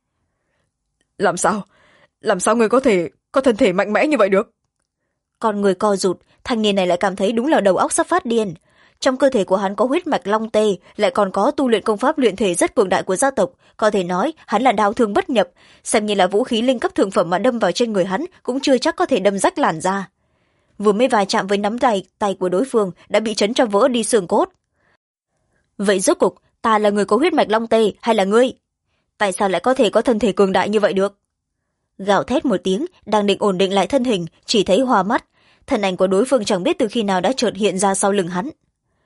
Làm sao người có thể có thân thể mạnh mẽ như vậy được? Con người co rụt, thanh niên này lại cảm thấy đúng là đầu óc sắp phát điên. Trong cơ thể của hắn có huyết mạch long tê, lại còn có tu luyện công pháp luyện thể rất cường đại của gia tộc, có thể nói hắn là đao thương bất nhập, xem như là vũ khí linh cấp thượng phẩm mà đâm vào trên người hắn cũng chưa chắc có thể đâm rách làn da. Vừa mới va chạm với nắm tay của đối phương đã bị chấn cho vỡ đi xương cốt. Vậy rốt cục ta là người có huyết mạch long tê hay là ngươi? Tại sao lại có thể có thân thể cường đại như vậy được? Gào thét một tiếng, đang định ổn định lại thân hình, chỉ thấy hoa mắt, thân ảnh của đối phương chẳng biết từ khi nào đã chợt hiện ra sau lưng hắn.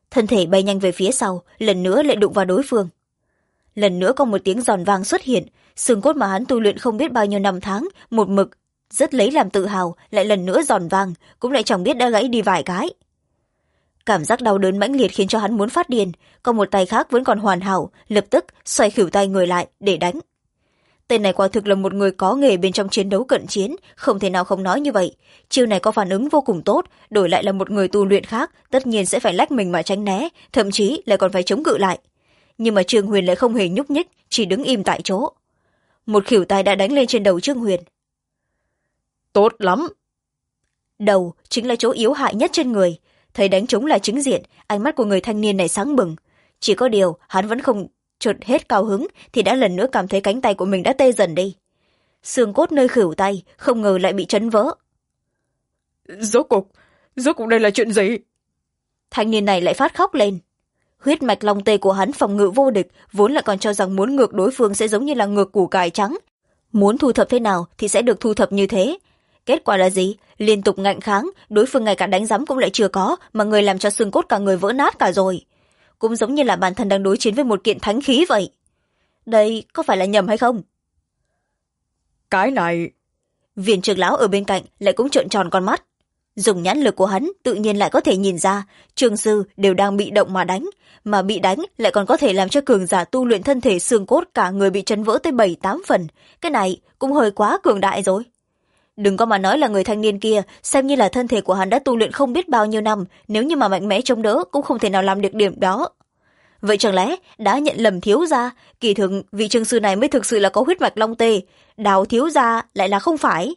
thân thể bay nhanh về phía sau, lần nữa lại đụng vào đối phương. Lần nữa có một tiếng giòn vang xuất hiện, xương cốt mà hắn tu luyện không biết bao nhiêu năm tháng một mực rất lấy làm tự hào lại lần nữa giòn vang, cũng lại chẳng biết đã gãy đi vài cái. Cảm giác đau đớn mãnh liệt khiến cho hắn muốn phát điên, còn một tay khác vẫn còn hoàn hảo, lập tức xoay khỉu tay người lại để đánh. Tên này quả thực là một người có nghề bên trong chiến đấu cận chiến, không thể nào không nói như vậy. Chiêu này có phản ứng vô cùng tốt, đổi lại là một người tu luyện khác tất nhiên sẽ phải lách mình mà tránh né, thậm chí lại còn phải chống cự lại. Nhưng mà Trương Huyền lại không hề nhúc nhích, chỉ đứng im tại chỗ. Một khỉu tay đã đánh lên trên đầu Trương Huyền. Tốt lắm. Đầu chính là chỗ yếu hại nhất trên người, thấy đánh trúng là chính diện, ánh mắt của người thanh niên này sáng bừng. Chỉ có điều hắn vẫn không chợt hết cao hứng thì đã lần nữa cảm thấy cánh tay của mình đã tê dần đi. Xương cốt nơi khỉu tay không ngờ lại bị chấn vỡ. Rốt cuộc đây là chuyện gì? Thanh niên này lại phát khóc lên. Huyết mạch long tê của hắn phòng ngự vô địch, vốn lại còn cho rằng muốn ngược đối phương sẽ giống như là ngược củ cải trắng, muốn thu thập thế nào thì sẽ được thu thập như thế. Kết quả là gì? Liên tục ngạnh kháng, đối phương ngay cả đánh giám cũng lại chưa có, mà người làm cho xương cốt cả người vỡ nát cả rồi. Cũng giống như là bản thân đang đối chiến với một kiện thánh khí vậy. Đây có phải là nhầm hay không? Cái này... Viên trưởng lão ở bên cạnh lại cũng trợn tròn con mắt. Dùng nhãn lực của hắn tự nhiên lại có thể nhìn ra trường sư đều đang bị động mà bị đánh lại còn có thể làm cho cường giả tu luyện thân thể xương cốt cả người bị chấn vỡ tới 7-8 phần. Cái này cũng hơi quá cường đại rồi. Đừng có mà nói là người thanh niên kia, xem như là thân thể của hắn đã tu luyện không biết bao nhiêu năm, nếu như mà mạnh mẽ chống đỡ cũng không thể nào làm được điểm đó. Vậy chẳng lẽ đã nhận lầm thiếu gia, kỳ thực vị trường sư này mới thực sự là có huyết mạch long tê, Đào thiếu gia lại là không phải?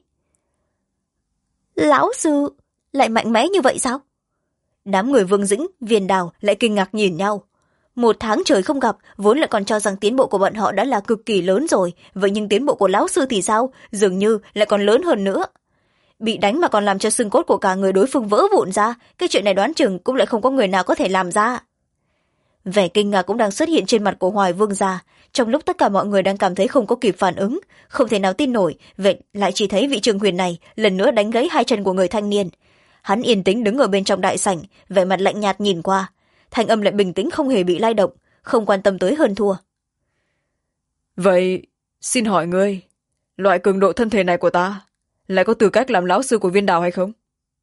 Lão sư lại mạnh mẽ như vậy sao? Đám người Vương Dĩnh, Viên Đào lại kinh ngạc nhìn nhau. 1 tháng trời không gặp, vốn lại còn cho rằng tiến bộ của bọn họ đã là cực kỳ lớn rồi, vậy nhưng tiến bộ của lão sư thì sao? Dường như lại còn lớn hơn nữa. Bị đánh mà còn làm cho xương cốt của cả người đối phương vỡ vụn ra, cái chuyện này đoán chừng cũng lại không có người nào có thể làm ra. Vẻ kinh ngạc cũng đang xuất hiện trên mặt của Hoài Vương gia, trong lúc tất cả mọi người đang cảm thấy không có kịp phản ứng, không thể nào tin nổi, vậy lại chỉ thấy vị Trường Huyền này lần nữa đánh gãy 2 chân của người thanh niên. Hắn yên tĩnh đứng ở bên trong đại sảnh, vẻ mặt lạnh nhạt nhìn qua, thanh âm lại bình tĩnh không hề bị lay động, không quan tâm tới hơn thua. Vậy xin hỏi ngươi, loại cường độ thân thể này của ta lại có tư cách làm lão sư của Viên Đào hay không?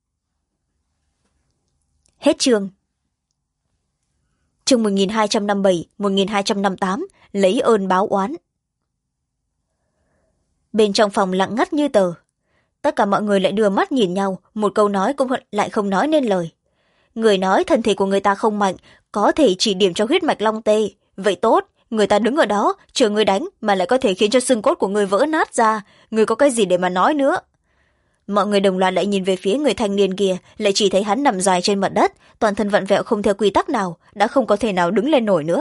Hết chương. Chương 1257-1258, lấy ơn báo oán. Bên trong phòng lặng ngắt như tờ. Tất cả mọi người lại đưa mắt nhìn nhau, một câu nói cũng lại không nói nên lời. Người nói thân thể của người ta không mạnh, có thể chỉ điểm cho huyết mạch long tê. Vậy tốt, người ta đứng ở đó, chờ người đánh mà lại có thể khiến cho xương cốt của người vỡ nát ra. Người có cái gì để mà nói nữa? Mọi người đồng loạt lại nhìn về phía người thanh niên kia, lại chỉ thấy hắn nằm dài trên mặt đất, toàn thân vặn vẹo không theo quy tắc nào, đã không có thể nào đứng lên nổi nữa.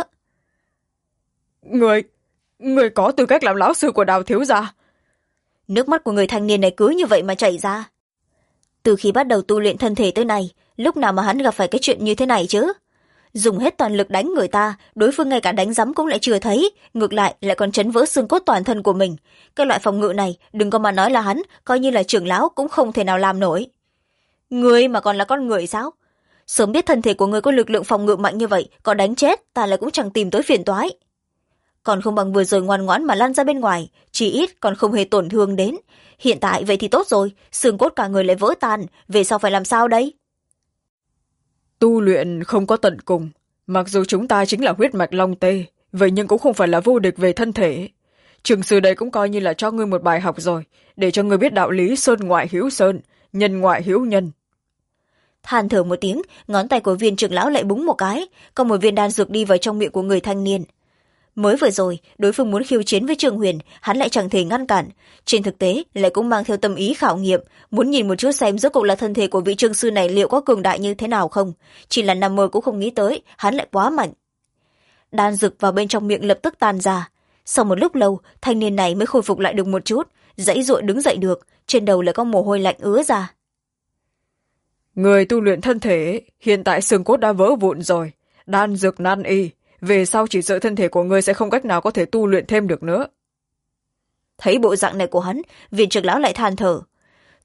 Người có tư cách làm lão sư của Đào thiếu gia? Nước mắt của người thanh niên này cứ như vậy mà chảy ra. Từ khi bắt đầu tu luyện thân thể tới nay, lúc nào mà hắn gặp phải cái chuyện như thế này chứ? Dùng hết toàn lực đánh người ta, đối phương ngay cả đánh giấm cũng lại chưa thấy, ngược lại lại còn chấn vỡ xương cốt toàn thân của mình. Cái loại phòng ngự này, đừng có mà nói là hắn, coi như là trưởng lão cũng không thể nào làm nổi. Người mà còn là con người sao? Sớm biết thân thể của người có lực lượng phòng ngự mạnh như vậy, có đánh chết ta lại cũng chẳng tìm tới phiền toái. Còn không bằng vừa rồi ngoan ngoãn mà lăn ra bên ngoài, chỉ ít còn không hề tổn thương đến. Hiện tại vậy thì tốt rồi, xương cốt cả người lại vỡ tan, về sau phải làm sao đây? Tu luyện không có tận cùng, mặc dù chúng ta chính là huyết mạch long tê, vậy nhưng cũng không phải là vô địch về thân thể. Trường sư đây cũng coi như là cho ngươi một bài học rồi, để cho ngươi biết đạo lý sơn ngoại hữu sơn, nhân ngoại hữu nhân. Than thở một tiếng, ngón tay của Viên trưởng lão lại búng một cái, còn một viên đan dược đi vào trong miệng của người thanh niên. Mới vừa rồi, đối phương muốn khiêu chiến với Trường Huyền, hắn lại chẳng thể ngăn cản. Trên thực tế, lại cũng mang theo tâm ý khảo nghiệm, muốn nhìn một chút xem rốt cuộc là thân thể của vị trương sư này liệu có cường đại như thế nào không. Chỉ là nằm mơ cũng không nghĩ tới, hắn lại quá mạnh. Đan dược vào bên trong miệng lập tức tan ra. Sau một lúc lâu, thanh niên này mới khôi phục lại được một chút, giãy giụa đứng dậy được, trên đầu lại có mồ hôi lạnh ứa ra. Người tu luyện thân thể, hiện tại xương cốt đã vỡ vụn rồi, đan dược nan y. Về sau chỉ sợ thân thể của ngươi sẽ không cách nào có thể tu luyện thêm được nữa. Thấy bộ dạng này của hắn, Viên trưởng lão lại than thở.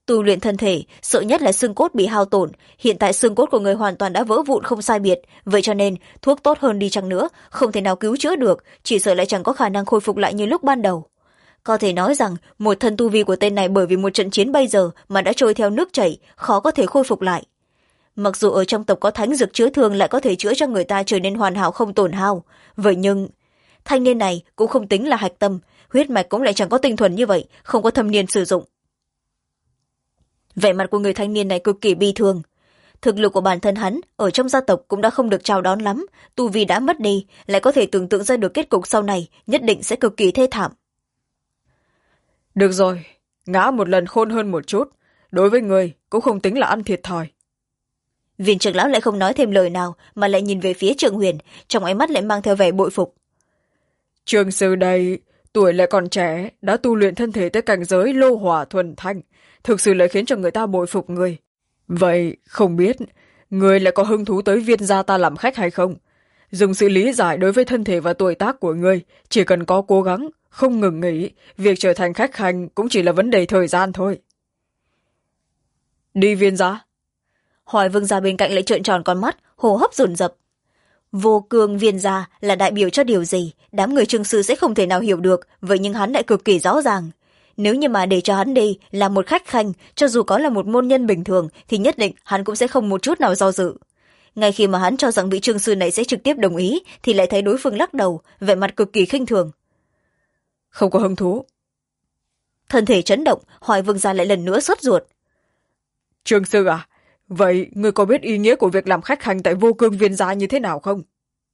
Tu luyện thân thể sợ nhất là xương cốt bị hao tổn, hiện tại xương cốt của người hoàn toàn đã vỡ vụn không sai biệt, vậy cho nên thuốc tốt hơn đi chăng nữa không thể nào cứu chữa được, chỉ sợ lại chẳng có khả năng khôi phục lại như lúc ban đầu. Có thể nói rằng một thân tu vi của tên này bởi vì một trận chiến bây giờ mà đã trôi theo nước chảy, khó có thể khôi phục lại. Mặc dù ở trong tộc có thánh dược chữa thương lại có thể chữa cho người ta trở nên hoàn hảo không tổn hao, vậy nhưng thanh niên này cũng không tính là hạch tâm, huyết mạch cũng lại chẳng có tinh thuần như vậy, không có thâm niên sử dụng. Vẻ mặt của người thanh niên này cực kỳ bi thương. Thực lực của bản thân hắn ở trong gia tộc cũng đã không được chào đón lắm, tu vi đã mất đi, lại có thể tưởng tượng ra được kết cục sau này nhất định sẽ cực kỳ thê thảm. Được rồi, ngã một lần khôn hơn một chút, đối với người cũng không tính là ăn thiệt thòi. Viên trưởng lão lại không nói thêm lời nào mà lại nhìn về phía Trương Huyền, trong ánh mắt lại mang theo vẻ bội phục. Trương sư đây tuổi lại còn trẻ, đã tu luyện thân thể tới cảnh giới lô hỏa thuần thanh, thực sự lại khiến cho người ta bội phục người. Vậy không biết người lại có hứng thú tới Viên gia ta làm khách hay không? Dùng sự lý giải đối với thân thể và tuổi tác của người, chỉ cần có cố gắng không ngừng nghỉ, việc trở thành khách khanh cũng chỉ là vấn đề thời gian thôi. Đi Viên gia? Hoài Vương gia bên cạnh lại trợn tròn con mắt, hô hấp dồn dập. Vô cương Viên gia là đại biểu cho điều gì, đám người Trương sư sẽ không thể nào hiểu được, vậy nhưng hắn lại cực kỳ rõ ràng. Nếu như mà để cho hắn đi là một khách khanh, cho dù có là một môn nhân bình thường thì nhất định hắn cũng sẽ không một chút nào do dự. Ngay khi mà hắn cho rằng vị Trương sư này sẽ trực tiếp đồng ý thì lại thấy đối phương lắc đầu, vẻ mặt cực kỳ khinh thường. Không có hứng thú. Thân thể chấn động, Hoài Vương gia lại lần nữa sốt ruột. Trương sư à, vậy ngươi có biết ý nghĩa của việc làm khách khanh tại Vô Cương Viên gia như thế nào không?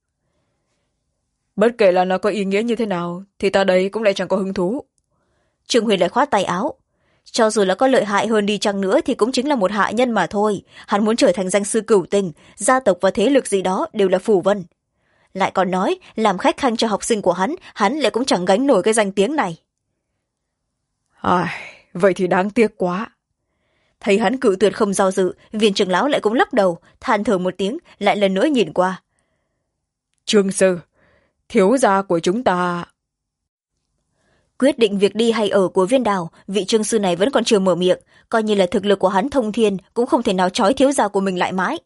Bất kể là nó có ý nghĩa như thế nào thì ta đây cũng lại chẳng có hứng thú. Trương Huyền lại khoát tay áo. Cho dù là có lợi hại hơn đi chăng nữa thì cũng chính là một hạ nhân mà thôi, hắn muốn trở thành danh sư cửu tình, gia tộc và thế lực gì đó đều là phù vân. Lại còn nói làm khách khanh cho học sinh của hắn lại cũng chẳng gánh nổi cái danh tiếng này. Vậy thì đáng tiếc quá. Thấy hắn cự tuyệt không do dự, Viên trưởng lão lại cũng lắc đầu, than thở một tiếng, lại lần nữa nhìn qua. Trương sư, thiếu gia của chúng ta. Quyết định việc đi hay ở của Viên Đào, vị Trương sư này vẫn còn chưa mở miệng, coi như là thực lực của hắn thông thiên cũng không thể nào trói thiếu gia của mình lại mãi.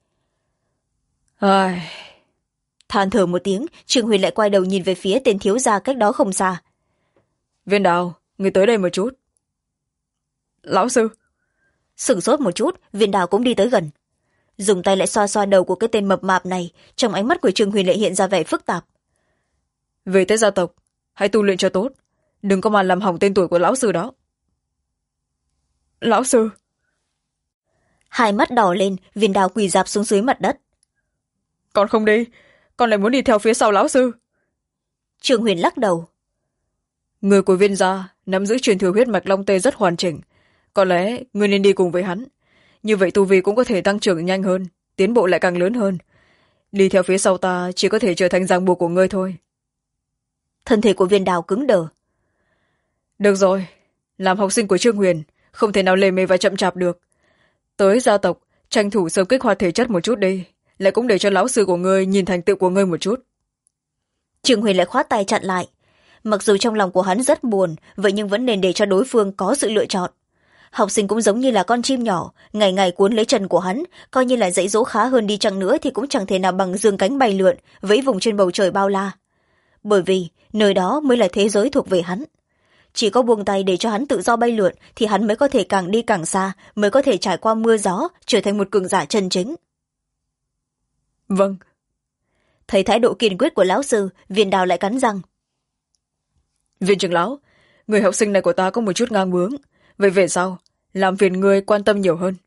Than thở một tiếng, Trương Huyền lại quay đầu nhìn về phía tên thiếu gia cách đó không xa. Viên Đào, người tới đây một chút. Lão sư. Sửng sốt một chút, Viên Đào cũng đi tới gần, dùng tay lại xoa xoa đầu của cái tên mập mạp này, trong ánh mắt của Trương Huyền lại hiện ra vẻ phức tạp. Về tới gia tộc, hãy tu luyện cho tốt, đừng có mà làm hỏng tên tuổi của lão sư đó. Lão sư. Hai mắt đỏ lên, Viên Đào quỳ rạp xuống dưới mặt đất. Con không đi, con lại muốn đi theo phía sau lão sư. Trương Huyền lắc đầu. Người của Viên gia nắm giữ truyền thừa huyết mạch long tê rất hoàn chỉnh, có lẽ ngươi nên đi cùng với hắn, như vậy tu vi cũng có thể tăng trưởng nhanh hơn, tiến bộ lại càng lớn hơn. Đi theo phía sau ta chỉ có thể trở thành ràng buộc của ngươi thôi. Thân thể của Viên Đào cứng đờ. Được rồi, làm học sinh của Trương Huyền không thể nào lề mề và chậm chạp được. Tới gia tộc tranh thủ sớm kích hoạt thể chất một chút đi, lại cũng để cho lão sư của ngươi nhìn thành tựu của ngươi một chút. Trương Huyền lại khoát tay chặn lại. Mặc dù trong lòng của hắn rất buồn, vậy nhưng vẫn nên để cho đối phương có sự lựa chọn. Học sinh cũng giống như là con chim nhỏ, ngày ngày cuốn lấy chân của hắn, coi như là dạy dỗ khá hơn đi chăng nữa thì cũng chẳng thể nào bằng dương cánh bay lượn vẫy vùng trên bầu trời bao la. Bởi vì nơi đó mới là thế giới thuộc về hắn. Chỉ có buông tay để cho hắn tự do bay lượn thì hắn mới có thể càng đi càng xa, mới có thể trải qua mưa gió, trở thành một cường giả chân chính. Vâng. Thấy thái độ kiên quyết của lão sư, Viên Đào lại cắn răng. Viên trưởng lão, người học sinh này của ta có một chút ngang bướng, vậy về sau làm phiền người quan tâm nhiều hơn.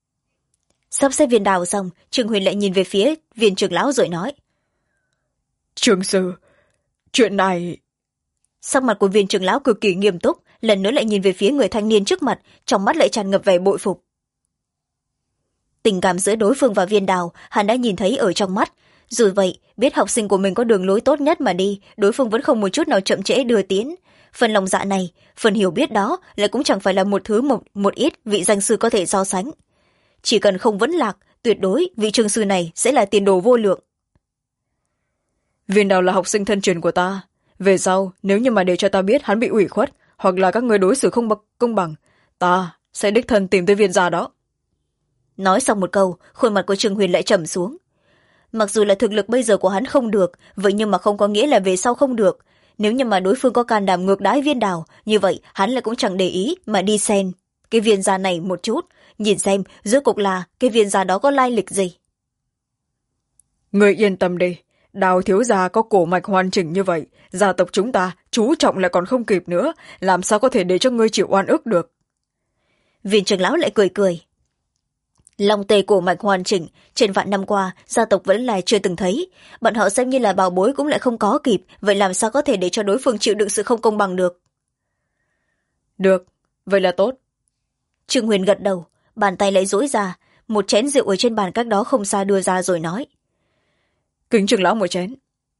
Sắp xếp Viên Đào xong, Trương Huyền lại nhìn về phía Viên trưởng lão rồi nói. Trương sư, chuyện này. Sắc mặt của Viên trưởng lão cực kỳ nghiêm túc, lần nữa lại nhìn về phía người thanh niên trước mặt, trong mắt lại tràn ngập vẻ bội phục. Tình cảm giữa đối phương và Viên Đào hắn đã nhìn thấy ở trong mắt, dù vậy biết học sinh của mình có đường lối tốt nhất mà đi, đối phương vẫn không một chút nào chậm trễ đưa tiến. Phần lòng dạ này, phần hiểu biết đó lại cũng chẳng phải là một thứ một ít vị danh sư có thể so sánh. Chỉ cần không vấn lạc, tuyệt đối vị Trương sư này sẽ là tiền đồ vô lượng. Viên Đào là học sinh thân truyền của ta, về sau nếu như mà để cho ta biết hắn bị ủy khuất hoặc là các người đối xử không công bằng, ta sẽ đích thân tìm tới viên gia đó. Nói xong một câu, khuôn mặt của Trương Huyền lại trầm xuống. Mặc dù là thực lực bây giờ của hắn không được, vậy nhưng mà không có nghĩa là về sau không được. Nếu như mà đối phương có can đảm ngược đãi Viên Đào, như vậy hắn lại cũng chẳng để ý mà đi xen cái viên gia này một chút, nhìn xem rốt cuộc là cái viên gia đó có lai lịch gì. Người yên tâm đi, Đào thiếu gia có cổ mạch hoàn chỉnh như vậy, gia tộc chúng ta chú trọng lại còn không kịp nữa, làm sao có thể để cho ngươi chịu oan ức được. Viên trưởng lão lại cười cười. Long tê cổ mạch hoàn chỉnh, trên vạn năm qua gia tộc vẫn là chưa từng thấy, bọn họ xem như là bảo bối cũng lại không có kịp, vậy làm sao có thể để cho đối phương chịu đựng sự không công bằng được. Được, vậy là tốt. Trương Huyền gật đầu, bàn tay lại duỗi ra, một chén rượu ở trên bàn cách đó không xa đưa ra rồi nói. Kính trưởng lão một chén.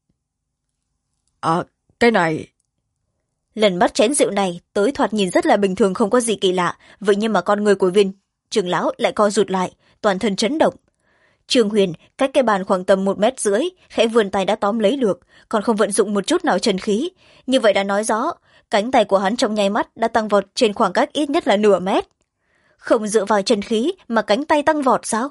Cái này. Lần bắt chén rượu này tới thoạt nhìn rất là bình thường, không có gì kỳ lạ, vậy nhưng mà con người của Viên trưởng lão lại co rụt lại, toàn thân chấn động. Trương Huyền cách cái bàn khoảng tầm 1,5 mét, khẽ vươn tay đã tóm lấy được, còn không vận dụng một chút nào chân khí. Như vậy đã nói rõ cánh tay của hắn trong nháy mắt đã tăng vọt trên khoảng cách ít nhất là nửa mét. Không dựa vào chân khí mà cánh tay tăng vọt sao?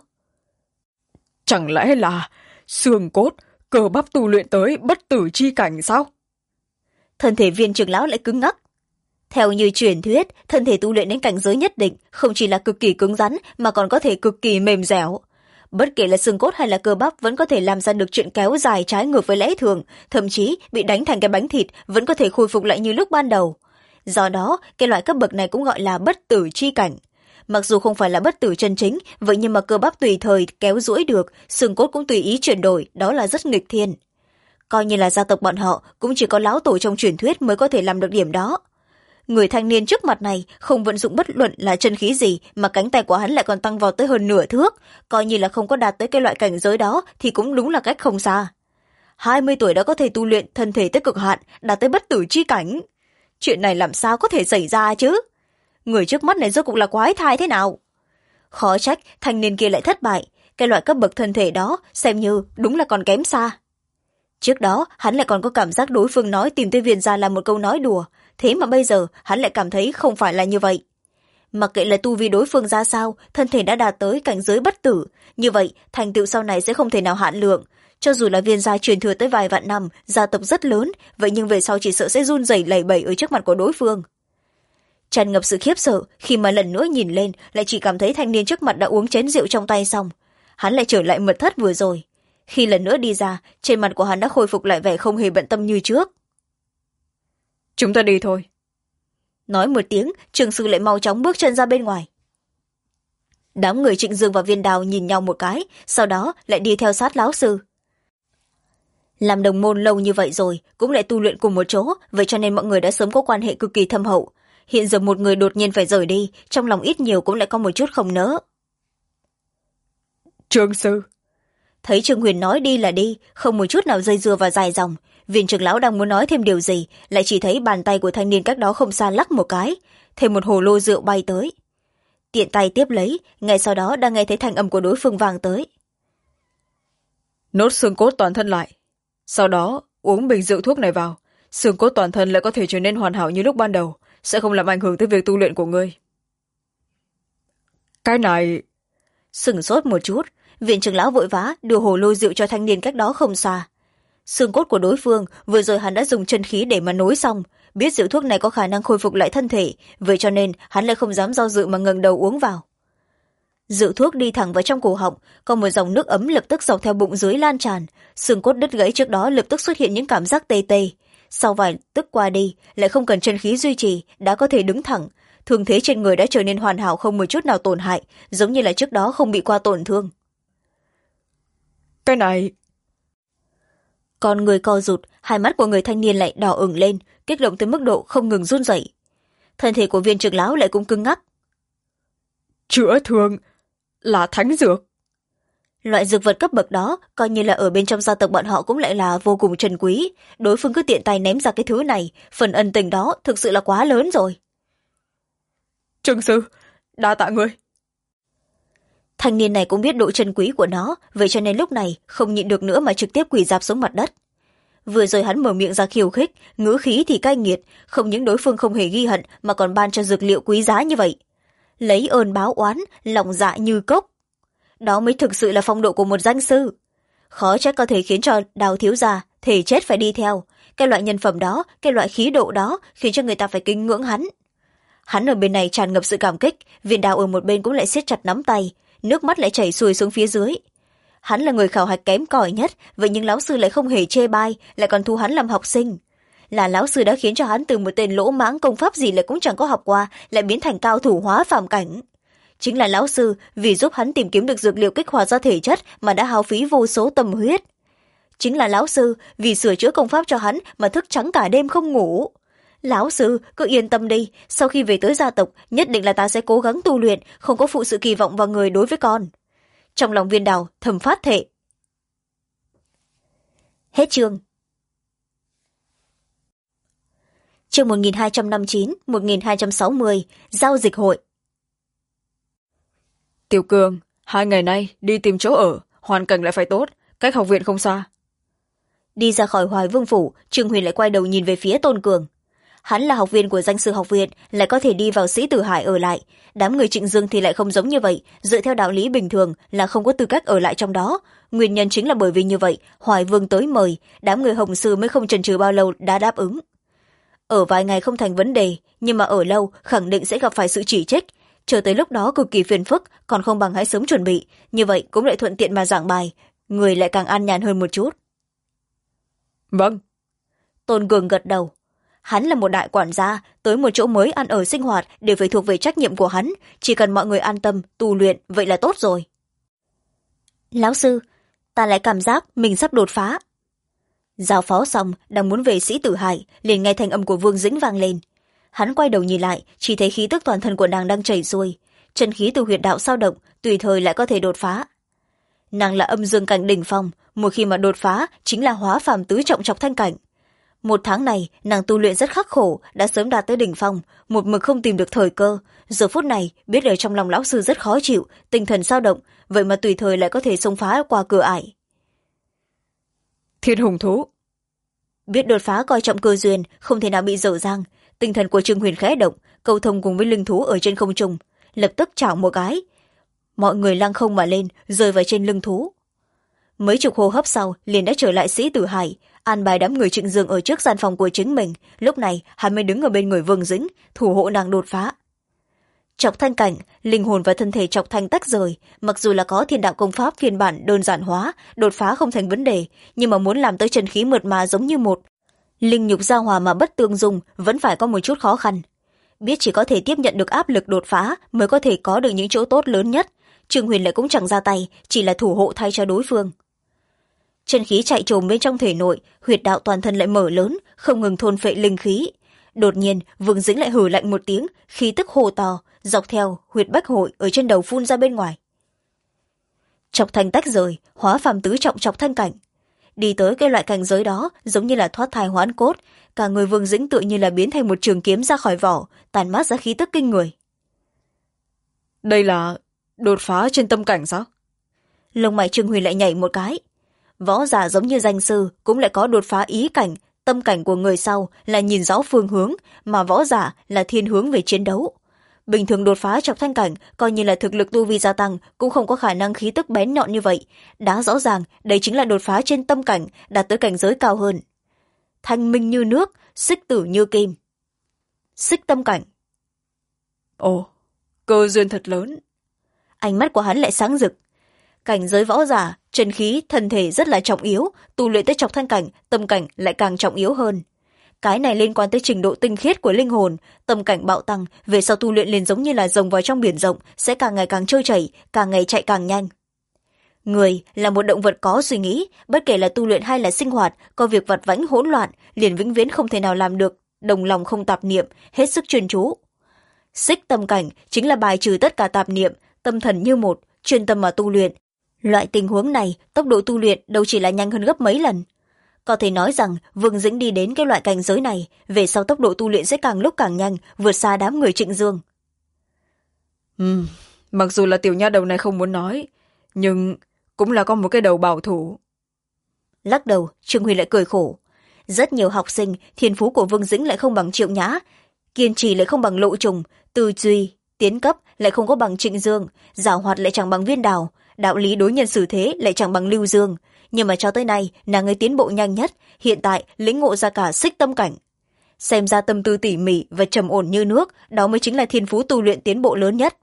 Chẳng lẽ là xương cốt cơ bắp tu luyện tới bất tử chi cảnh sao? Thân thể Viên trưởng lão lại cứng ngắc. Theo như truyền thuyết, thân thể tu luyện đến cảnh giới nhất định không chỉ là cực kỳ cứng rắn mà còn có thể cực kỳ mềm dẻo. Bất kể là xương cốt hay là cơ bắp vẫn có thể làm ra được chuyện kéo dài trái ngược với lẽ thường, thậm chí bị đánh thành cái bánh thịt vẫn có thể khôi phục lại như lúc ban đầu. Do đó, cái loại cấp bậc này cũng gọi là bất tử chi cảnh. Mặc dù không phải là bất tử chân chính, vậy nhưng mà cơ bắp tùy thời kéo duỗi được, xương cốt cũng tùy ý chuyển đổi, đó là rất nghịch thiên. Coi như là gia tộc bọn họ cũng chỉ có lão tổ trong truyền thuyết mới có thể làm được điểm đó. Người thanh niên trước mặt này không vận dụng bất luận là chân khí gì mà cánh tay của hắn lại còn tăng vọt tới hơn nửa thước, coi như là không có đạt tới cái loại cảnh giới đó thì cũng đúng là cách không xa. 20 tuổi đã có thể tu luyện thân thể tới cực hạn, đạt tới bất tử chi cảnh. Chuyện này làm sao có thể xảy ra chứ? Người trước mắt này rốt cuộc là quái thai thế nào? Khó trách thanh niên kia lại thất bại, cái loại cấp bậc thân thể đó xem như đúng là còn kém xa. Trước đó hắn lại còn có cảm giác đối phương nói tìm tới Viên gia là một câu nói đùa, thế mà bây giờ hắn lại cảm thấy không phải là như vậy. Mặc kệ là tu vi đối phương ra sao, thân thể đã đạt tới cảnh giới bất tử, như vậy thành tựu sau này sẽ không thể nào hạn lượng. Cho dù là Viên gia truyền thừa tới vài vạn năm, gia tộc rất lớn, vậy nhưng về sau chỉ sợ sẽ run rẩy lẩy bẩy ở trước mặt của đối phương. Tràn ngập sự khiếp sợ khi mà lần nữa nhìn lên, lại chỉ cảm thấy thanh niên trước mặt đã uống chén rượu trong tay xong. Hắn lại trở lại mật thất vừa rồi. Khi lần nữa đi ra, trên mặt của hắn đã khôi phục lại vẻ không hề bận tâm như trước. Chúng ta đi thôi. Nói một tiếng, Trường Sư lại mau chóng bước chân ra bên ngoài. Đám người Trịnh Dương và Viên Đào nhìn nhau một cái, sau đó lại đi theo sát lão sư. Làm đồng môn lâu như vậy rồi, cũng lại tu luyện cùng một chỗ, vậy cho nên mọi người đã sớm có quan hệ cực kỳ thâm hậu. Hiện giờ một người đột nhiên phải rời đi, trong lòng ít nhiều cũng lại có một chút không nỡ. Trương sư. Thấy Trương Huyền nói đi là đi, không một chút nào dây dưa và dài dòng. Viên trưởng lão đang muốn nói thêm điều gì, lại chỉ thấy bàn tay của thanh niên cách đó không xa lắc một cái, thêm một hồ lô rượu bay tới. Tiện tay tiếp lấy, ngay sau đó đang nghe thấy thanh âm của đối phương vang tới. Nốt xương cốt toàn thân lại. Sau đó uống bình rượu thuốc này vào, xương cốt toàn thân lại có thể trở nên hoàn hảo như lúc ban đầu, sẽ không làm ảnh hưởng tới việc tu luyện của ngươi. Cái này. Sửng sốt một chút, viện trưởng lão vội vã đưa hồ lô rượu cho thanh niên cách đó không xa. Xương cốt của đối phương vừa rồi hắn đã dùng chân khí để mà nối xong, biết rượu thuốc này có khả năng khôi phục lại thân thể, vậy cho nên hắn lại không dám do dự mà ngẩng đầu uống vào. Rượu thuốc đi thẳng vào trong cổ họng, còn một dòng nước ấm lập tức dọc theo bụng dưới lan tràn, xương cốt đứt gãy trước đó lập tức xuất hiện những cảm giác tê tê. Sau vài tức qua đi, lại không cần chân khí duy trì, đã có thể đứng thẳng. Thương thế trên người đã trở nên hoàn hảo, không một chút nào tổn hại, giống như là trước đó không bị qua tổn thương. Cái này. Con người co rụt, hai mắt của người thanh niên lại đỏ ửng lên, kích động tới mức độ không ngừng run rẩy. Thân thể của viên trưởng lão lại cũng cứng ngắc. Chữa thương là thánh dược. Loại dược vật cấp bậc đó coi như là ở bên trong gia tộc bọn họ cũng lại là vô cùng trân quý, đối phương cứ tiện tay ném ra cái thứ này, phần ân tình đó thực sự là quá lớn rồi. Trương sư, đa tạ ngươi. Thanh niên này cũng biết độ trân quý của nó, vậy cho nên lúc này không nhịn được nữa mà trực tiếp quỳ rạp xuống mặt đất. Vừa rồi hắn mở miệng ra khiêu khích, ngữ khí thì cay nghiệt, không những đối phương không hề ghi hận mà còn ban cho dược liệu quý giá như vậy. lấy ơn báo oán, lòng dạ như cốc. Đó mới thực sự là phong độ của một danh sư. Khó trách có thể khiến cho Đào thiếu gia thể chết phải đi theo. Cái loại nhân phẩm đó, cái loại khí độ đó khiến cho người ta phải kính ngưỡng hắn. Hắn ở bên này tràn ngập sự cảm kích, Viên Đào ở một bên cũng lại siết chặt nắm tay, nước mắt lại chảy xuôi xuống phía dưới. Hắn là người khảo hạch kém cỏi nhất, vậy nhưng lão sư lại không hề chê bai, lại còn thu hắn làm học sinh. Là lão sư đã khiến cho hắn từ một tên lỗ mãng công pháp gì lại cũng chẳng có học qua, lại biến thành cao thủ hóa phàm cảnh. Chính là lão sư vì giúp hắn tìm kiếm được dược liệu kích hoạt ra thể chất mà đã hao phí vô số tâm huyết. Chính là lão sư vì sửa chữa công pháp cho hắn mà thức trắng cả đêm không ngủ. Lão sư cứ yên tâm đi, sau khi về tới gia tộc nhất định là ta sẽ cố gắng tu luyện, không có phụ sự kỳ vọng vào người đối với con. Trong lòng Viên Đào thầm phát thệ. Hết chương. Chương 1259, 1260, giao dịch hội. Tiểu Cường, 2 ngày nay đi tìm chỗ ở, hoàn cảnh lại phải tốt, cách học viện không xa. Đi ra khỏi Hoài Vương phủ, Trương Huyền lại quay đầu nhìn về phía Tôn Cường. Hắn là học viên của danh sư học viện, lại có thể đi vào Sĩ Tử Hải ở lại. Đám người Trịnh Dương thì lại không giống như vậy, dựa theo đạo lý bình thường là không có tư cách ở lại trong đó. Nguyên nhân chính là bởi vì như vậy, Hoài Vương tới mời, đám người Hồng Sư mới không chần chừ bao lâu đã đáp ứng. Ở vài ngày không thành vấn đề, nhưng mà ở lâu khẳng định sẽ gặp phải sự chỉ trích. Chờ tới lúc đó cực kỳ phiền phức, còn không bằng hãy sớm chuẩn bị, như vậy cũng lại thuận tiện mà giảng bài, người lại càng an nhàn hơn một chút. Vâng. Tôn Cường gật đầu. Hắn là một đại quản gia, tới một chỗ mới ăn ở sinh hoạt đều phải thuộc về trách nhiệm của hắn, chỉ cần mọi người an tâm tu luyện vậy là tốt rồi. Lão sư, ta lại cảm giác mình sắp đột phá. Giao phó xong, đang muốn về Sĩ Tử Hải, liền nghe thanh âm của Vương Dĩnh vang lên. Hắn quay đầu nhìn lại, chỉ thấy khí tức toàn thân của nàng đang chảy xuôi, chân khí từ huyệt đạo sao động, tùy thời lại có thể đột phá. Nàng là âm dương cảnh đỉnh phong, một khi mà đột phá chính là hóa phàm tứ trọng trọc thanh cảnh. 1 tháng này nàng tu luyện rất khắc khổ, đã sớm đạt tới đỉnh phong, một mực không tìm được thời cơ. Giờ phút này biết ở trong lòng lão sư rất khó chịu, tinh thần sao động, vậy mà tùy thời lại có thể xông phá qua cửa ải. Thiên hùng thú. Biết đột phá coi trọng cơ duyên, không thể nào bị dở dang. Tinh thần của Trương Huyền khẽ động, cầu thông cùng với linh thú ở trên không trung, lập tức chảo một cái. Mọi người lăng không mà lên, rơi vào trên lưng thú. Mấy chục hô hấp sau, liền đã trở lại Sĩ Tử Hải, an bài đám người Trịnh Dương ở trước gian phòng của chính mình. Lúc này, hắn mới đứng ở bên người Vương Dĩnh, thủ hộ nàng đột phá. Trọc thanh cảnh, linh hồn và thân thể Trọc thanh tách rời, mặc dù là có thiên đạo công pháp phiên bản đơn giản hóa, đột phá không thành vấn đề, nhưng mà muốn làm tới chân khí mượt mà giống như một linh nhục giao hòa mà bất tương dung, vẫn phải có một chút khó khăn. Biết chỉ có thể tiếp nhận được áp lực đột phá mới có thể có được những chỗ tốt lớn nhất, Trương Huyền lại cũng chẳng ra tay, chỉ là thủ hộ thay cho đối phương. Chân khí chạy trồm bên trong thể nội, huyệt đạo toàn thân lại mở lớn, không ngừng thôn phệ linh khí. Đột nhiên, Vương Dĩnh lại hừ lạnh một tiếng, khí tức hồ to, dọc theo huyệt bách hội ở trên đầu phun ra bên ngoài. Trọc thanh tách rời, hóa phàm tứ trọng trọc thanh cảnh. Đi tới cái loại cảnh giới đó, giống như là thoát thai hoán cốt, cả người Vương Dĩnh tự như là biến thành một trường kiếm ra khỏi vỏ, tàn mát ra khí tức kinh người. Đây là đột phá trên tâm cảnh sao? Lông mày Trương Huyền lại nhảy một cái. Võ giả giống như danh sư cũng lại có đột phá ý cảnh, tâm cảnh của người sau là nhìn rõ phương hướng, mà võ giả là thiên hướng về chiến đấu. Bình thường đột phá trọc thanh cảnh coi như là thực lực tu vi gia tăng cũng không có khả năng khí tức bén nhọn như vậy. Đã rõ ràng đây chính là đột phá trên tâm cảnh, đạt tới cảnh giới cao hơn. Thanh minh như nước, xích tử như kim. Xích tâm cảnh. Ồ, cơ duyên thật lớn. Ánh mắt của hắn lại sáng rực. Cảnh giới võ giả, chân khí, thân thể rất là trọng yếu, tu luyện tới trọc thanh cảnh, tâm cảnh lại càng trọng yếu hơn. Cái này liên quan tới trình độ tinh khiết của linh hồn, tâm cảnh bạo tăng, về sau tu luyện liền giống như là rồng vào trong biển rộng, sẽ càng ngày càng trôi chảy, càng ngày chạy càng nhanh. Người là một động vật có suy nghĩ, bất kể là tu luyện hay là sinh hoạt, có việc vặt vãnh hỗn loạn, liền vĩnh viễn không thể nào làm được, đồng lòng không tạp niệm, hết sức chuyên chú. Xích tâm cảnh chính là bài trừ tất cả tạp niệm, tâm thần như một, chuyên tâm mà tu luyện. Loại tình huống này, tốc độ tu luyện đâu chỉ là nhanh hơn gấp mấy lần. Có thể nói rằng Vương Dĩnh đi đến cái loại cảnh giới này, về sau tốc độ tu luyện sẽ càng lúc càng nhanh, vượt xa đám người Trịnh Dương. Mặc dù là tiểu nha đầu này không muốn nói, nhưng cũng là có một cái đầu bảo thủ. Lắc đầu, Trương Huy lại cười khổ. Rất nhiều học sinh, thiên phú của Vương Dĩnh lại không bằng Triệu Nhã, kiên trì lại không bằng Lộ Trùng, tư duy tiến cấp lại không có bằng Trịnh Dương, giảo hoạt lại chẳng bằng Viên Đào, đạo lý đối nhân xử thế lại chẳng bằng Lưu Dương, nhưng mà cho tới nay nàng ấy tiến bộ nhanh nhất, hiện tại lĩnh ngộ ra cả xích tâm cảnh. Xem ra tâm tư tỉ mỉ và trầm ổn như nước, đó mới chính là thiên phú tu luyện tiến bộ lớn nhất.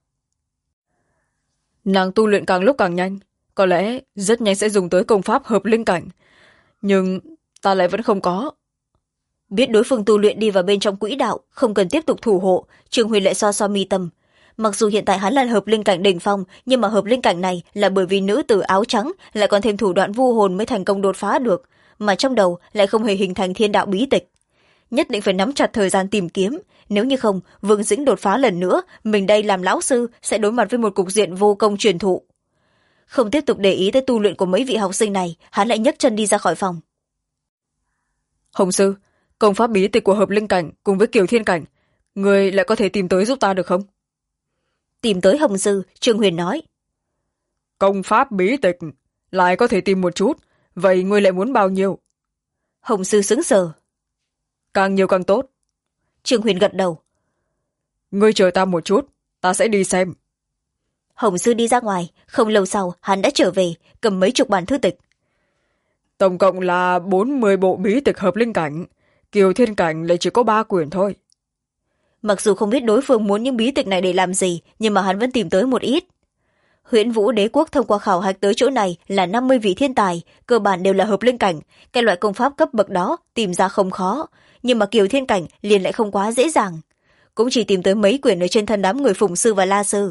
Nàng tu luyện càng lúc càng nhanh, có lẽ rất nhanh sẽ dùng tới công pháp hợp linh cảnh, nhưng ta lại vẫn không có. Biết đối phương tu luyện đi vào bên trong quỹ đạo, không cần tiếp tục thủ hộ, Trương Huyền lại xoa xoa mi tâm. Mặc dù hiện tại hắn là hợp linh cảnh đỉnh phong, nhưng mà hợp linh cảnh này là bởi vì nữ tử áo trắng lại còn thêm thủ đoạn vu hồn mới thành công đột phá được, mà trong đầu lại không hề hình thành thiên đạo bí tịch. Nhất định phải nắm chặt thời gian tìm kiếm, nếu như không, Vương Dĩnh đột phá lần nữa, mình đây làm lão sư sẽ đối mặt với một cục diện vô công truyền thụ. Không tiếp tục để ý tới tu luyện của mấy vị học sinh này, hắn lại nhấc chân đi ra khỏi phòng. Hồng sư, công pháp bí tịch của hợp linh cảnh cùng với Kiều Thiên cảnh, người lại có thể tìm tới giúp ta được không? Tìm tới Hồng sư, Trương Huyền nói. Công pháp bí tịch lại có thể tìm một chút, vậy ngươi lại muốn bao nhiêu? Hồng sư sững sờ. Càng nhiều càng tốt. Trương Huyền gật đầu. Ngươi chờ ta một chút, ta sẽ đi xem. Hồng sư đi ra ngoài, không lâu sau hắn đã trở về, cầm mấy chục bản thư tịch. Tổng cộng là 40 bộ bí tịch hợp linh cảnh, Kiều Thiên cảnh lại chỉ có 3 quyển thôi. Mặc dù không biết đối phương muốn những bí tịch này để làm gì, nhưng mà hắn vẫn tìm tới một ít. Huyễn Vũ Đế quốc thông qua khảo hạch tới chỗ này là 50 vị thiên tài, cơ bản đều là hợp linh cảnh, cái loại công pháp cấp bậc đó tìm ra không khó, nhưng mà Kiều Thiên cảnh liền lại không quá dễ dàng, cũng chỉ tìm tới mấy quyển ở trên thân đám người Phùng sư và La sư.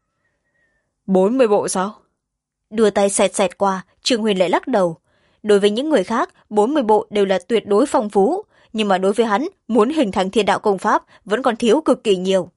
40 bộ sao? Đưa tay xẹt xẹt qua, Trương Huyền lại lắc đầu. Đối với những người khác, 40 bộ đều là tuyệt đối phong phú, nhưng mà đối với hắn, muốn hình thành thiên đạo công pháp vẫn còn thiếu cực kỳ nhiều.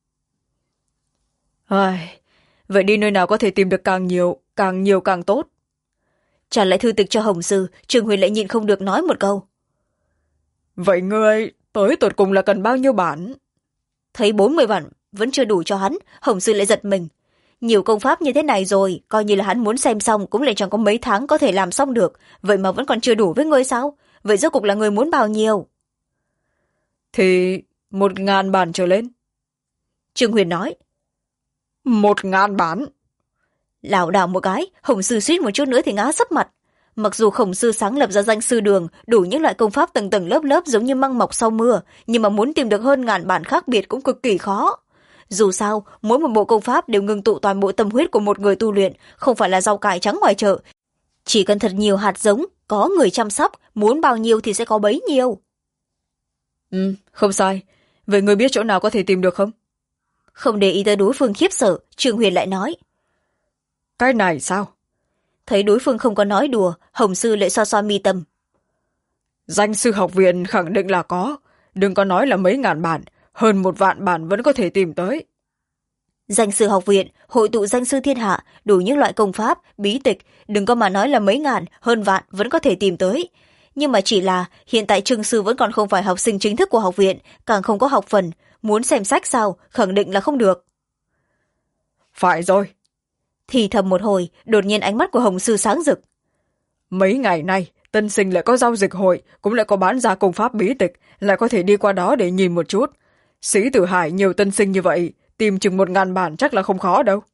Vậy đi nơi nào có thể tìm được càng nhiều càng tốt. Trả lại thư tịch cho Hồng sư, Trương Huyền lại nhịn không được nói một câu. Vậy ngươi tới tột cùng là cần bao nhiêu bản? Thấy 40 bản vẫn chưa đủ cho hắn, Hồng sư lại giật mình. Nhiều công pháp như thế này rồi, coi như là hắn muốn xem xong cũng lại chẳng có mấy tháng có thể làm xong được, vậy mà vẫn còn chưa đủ với ngươi sao? Vậy rốt cục là ngươi muốn bao nhiêu? Thì 1000 bản trở lên. Trương Huyền nói. 1000 bản? Lảo đảo một cái, Hồng sư suýt một chút nữa thì ngã sấp mặt. Mặc dù Khổng sư sáng lập ra danh sư đường, đủ những loại công pháp tầng tầng lớp lớp giống như măng mọc sau mưa, nhưng mà muốn tìm được hơn 1000 bản khác biệt cũng cực kỳ khó. Dù sao, mỗi một bộ công pháp đều ngưng tụ toàn bộ tâm huyết của một người tu luyện, không phải là rau cải trắng ngoài chợ. Chỉ cần thật nhiều hạt giống, có người chăm sóc, muốn bao nhiêu thì sẽ có bấy nhiêu. Không sai. Vậy người biết chỗ nào có thể tìm được không? Không để ý tới đối phương khiếp sợ, Trương Huyền lại nói. Cái này sao? Thấy đối phương không có nói đùa, Hồng sư lại xoa xoa mi tâm. Danh sư học viện khẳng định là có. Đừng có nói là mấy ngàn bản, hơn 1 vạn bản vẫn có thể tìm tới. Danh sư học viện, hội tụ danh sư thiên hạ, đủ những loại công pháp, bí tịch, đừng có mà nói là mấy ngàn, hơn vạn vẫn có thể tìm tới. Nhưng mà chỉ là hiện tại Trương sư vẫn còn không phải học sinh chính thức của học viện, càng không có học phần, muốn xem sách sao, khẳng định là không được. Phải rồi. Thì thầm một hồi, đột nhiên ánh mắt của Hồng sư sáng rực. Mấy ngày nay, tân sinh lại có giao dịch hội, cũng lại có bán ra công pháp bí tịch, lại có thể đi qua đó để nhìn một chút. Sĩ Tử Hải nhiều tân sinh như vậy, tìm chừng 1000 bản chắc là không khó đâu.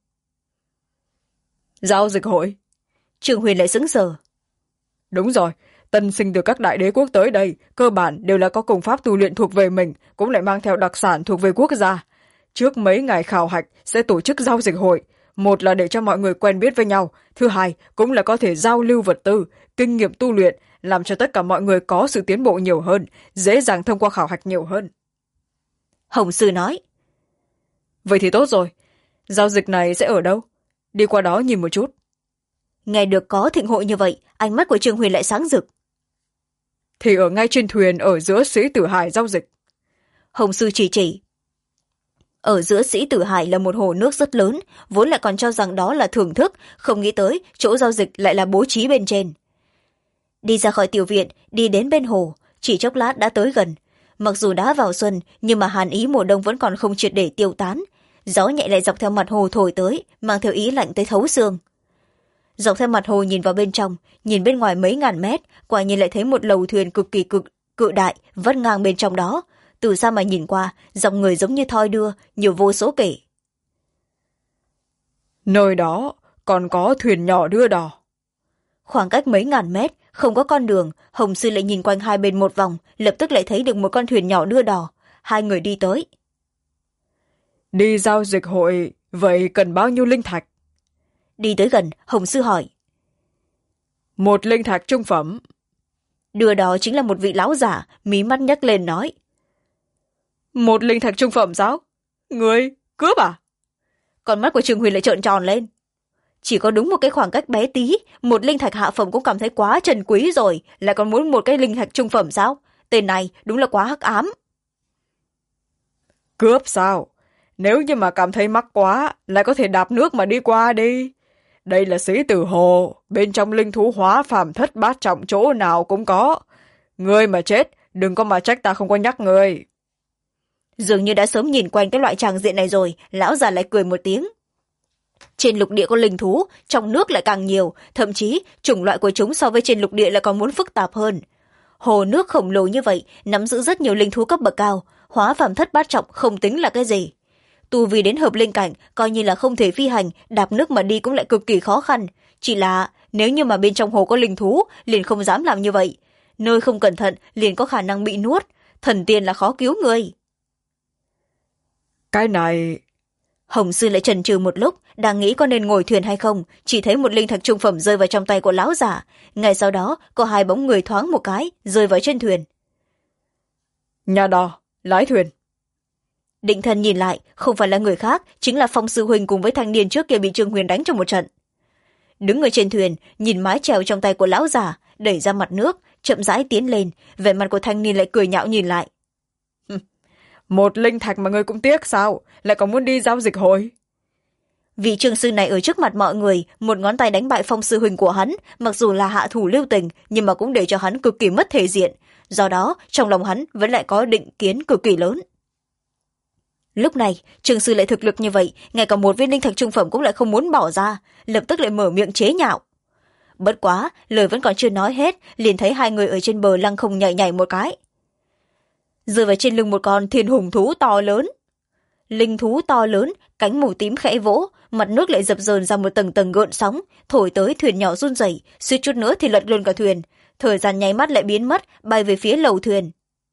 Giao dịch hội? Trương Huyền lại sững sờ. Đúng rồi, tân sinh từ các đại đế quốc tới đây, cơ bản đều là có công pháp tu luyện thuộc về mình, cũng lại mang theo đặc sản thuộc về quốc gia. Trước mấy ngày khảo hạch sẽ tổ chức giao dịch hội, một là để cho mọi người quen biết với nhau, thứ hai cũng là có thể giao lưu vật tư, kinh nghiệm tu luyện, làm cho tất cả mọi người có sự tiến bộ nhiều hơn, dễ dàng thông qua khảo hạch nhiều hơn. Hồng sư nói. Vậy thì tốt rồi, giao dịch này sẽ ở đâu? Đi qua đó nhìn một chút. Nghe được có thịnh hội như vậy, ánh mắt của Trương Huyền lại sáng rực. Thì ở ngay trên thuyền ở giữa Sĩ Tử Hải giao dịch. Hồng sư chỉ. Ở giữa Sĩ Tử Hải là một hồ nước rất lớn, vốn lại còn cho rằng đó là thưởng thức, không nghĩ tới chỗ giao dịch lại là bố trí bên trên. Đi ra khỏi tiểu viện, đi đến bên hồ, chỉ chốc lát đã tới gần. Mặc dù đã vào xuân, nhưng mà hàn ý mùa đông vẫn còn không triệt để tiêu tán. Gió nhẹ lại dọc theo mặt hồ thổi tới, mang theo ý lạnh tới thấu xương. Dọc theo mặt hồ nhìn vào bên trong, nhìn bên ngoài mấy ngàn mét, quả nhiên lại thấy một lầu thuyền cực kỳ cự đại vắt ngang bên trong đó. Từ xa mà nhìn qua, dòng người giống như thoi đưa, nhiều vô số kể. nơi đó còn có thuyền nhỏ đưa đò. Khoảng cách mấy ngàn mét, không có con đường, Hồng Sư lại nhìn quanh hai bên một vòng, lập tức lại thấy được một con thuyền nhỏ đưa đò. Hai người đi tới. Đi giao dịch hội, vậy cần bao nhiêu linh thạch? Đi tới gần, Hồng Sư hỏi. 1 linh thạch trung phẩm. Đưa đò chính là một vị lão giả, mí mắt nhấc lên nói. 1 linh thạch trung phẩm sao? Người cướp à? Con mắt của Trương Huyền lại trợn tròn lên. Chỉ có đúng một cái khoảng cách bé tí, 1 linh thạch hạ phẩm cũng cảm thấy quá trần quý rồi, lại còn muốn một cái linh thạch trung phẩm sao? Tên này đúng là quá hắc ám. Cướp sao? Nếu như mà cảm thấy mắc quá, lại có thể đạp nước mà đi qua đi. Đây là Sĩ Tử Hồ, bên trong linh thú hóa phàm thất bát trọng chỗ nào cũng có. Ngươi mà chết, đừng có mà trách ta không có nhắc ngươi. Dường như đã sớm nhìn quanh cái loại tràng diện này rồi, lão già lại cười một tiếng. Trên lục địa có linh thú, trong nước lại càng nhiều, thậm chí chủng loại của chúng so với trên lục địa lại còn muốn phức tạp hơn. Hồ nước khổng lồ như vậy, nắm giữ rất nhiều linh thú cấp bậc cao, hóa phàm thất bát trọng không tính là cái gì. Tu vi đến hợp linh cảnh, coi như là không thể phi hành, đạp nước mà đi cũng lại cực kỳ khó khăn. Chỉ là nếu như mà bên trong hồ có linh thú, liền không dám làm như vậy. Nơi không cẩn thận, liền có khả năng bị nuốt. Thần tiên là khó cứu người. Cái này... Hồng Sư lại chần chừ một lúc, đang nghĩ có nên ngồi thuyền hay không, chỉ thấy một linh thạch trung phẩm rơi vào trong tay của lão giả. Ngay sau đó, có 2 bóng người thoáng một cái, rơi vào trên thuyền. Nhà đò, lái thuyền. Định Thần nhìn lại, không phải là người khác, chính là Phong Sư Huynh cùng với thanh niên trước kia bị Trương Huyền đánh trong một trận. Đứng ở trên thuyền, nhìn mái chèo trong tay của lão giả, đẩy ra mặt nước, chậm rãi tiến lên, vẻ mặt của thanh niên lại cười nhạo nhìn lại. 1 linh thạch mà ngươi cũng tiếc sao, lại còn muốn đi giao dịch hội? Vị Trương sư này ở trước mặt mọi người, một ngón tay đánh bại Phong Sư Huynh của hắn, mặc dù là hạ thủ lưu tình, nhưng mà cũng để cho hắn cực kỳ mất thể diện. Do đó, trong lòng hắn vẫn lại có định kiến cực kỳ lớn. Lúc này, Trương sư lại thực lực như vậy, ngay cả 1 viên linh thạch trung phẩm cũng lại không muốn bỏ ra, lập tức lại mở miệng chế nhạo. Bất quá, lời vẫn còn chưa nói hết, liền thấy 2 người ở trên bờ lăng không nhảy nhảy một cái. Rơi vào trên lưng một con thiên hùng thú to lớn. Linh thú to lớn, cánh màu tím khẽ vỗ, mặt nước lại dập dờn ra một tầng tầng gợn sóng, thổi tới thuyền nhỏ run rẩy, suýt chút nữa thì lật luôn cả thuyền. Thời gian nháy mắt lại biến mất, bay về phía lầu thuyền.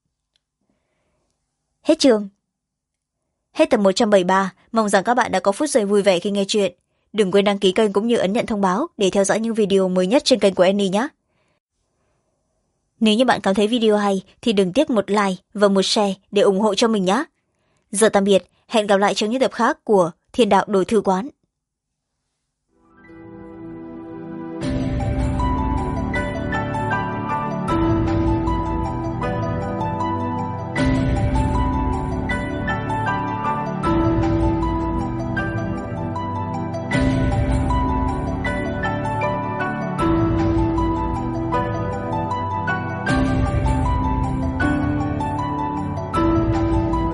Hết chương. Hết tập 173, mong rằng các bạn đã có phút giây vui vẻ khi nghe chuyện. Đừng quên đăng ký kênh cũng như ấn nhận thông báo để theo dõi những video mới nhất trên kênh của Annie nhé. Nếu như bạn cảm thấy video hay thì đừng tiếc một like và một share để ủng hộ cho mình nhé. Giờ tạm biệt, hẹn gặp lại trong những tập khác của Thiên Đạo Đổi Thư Quán.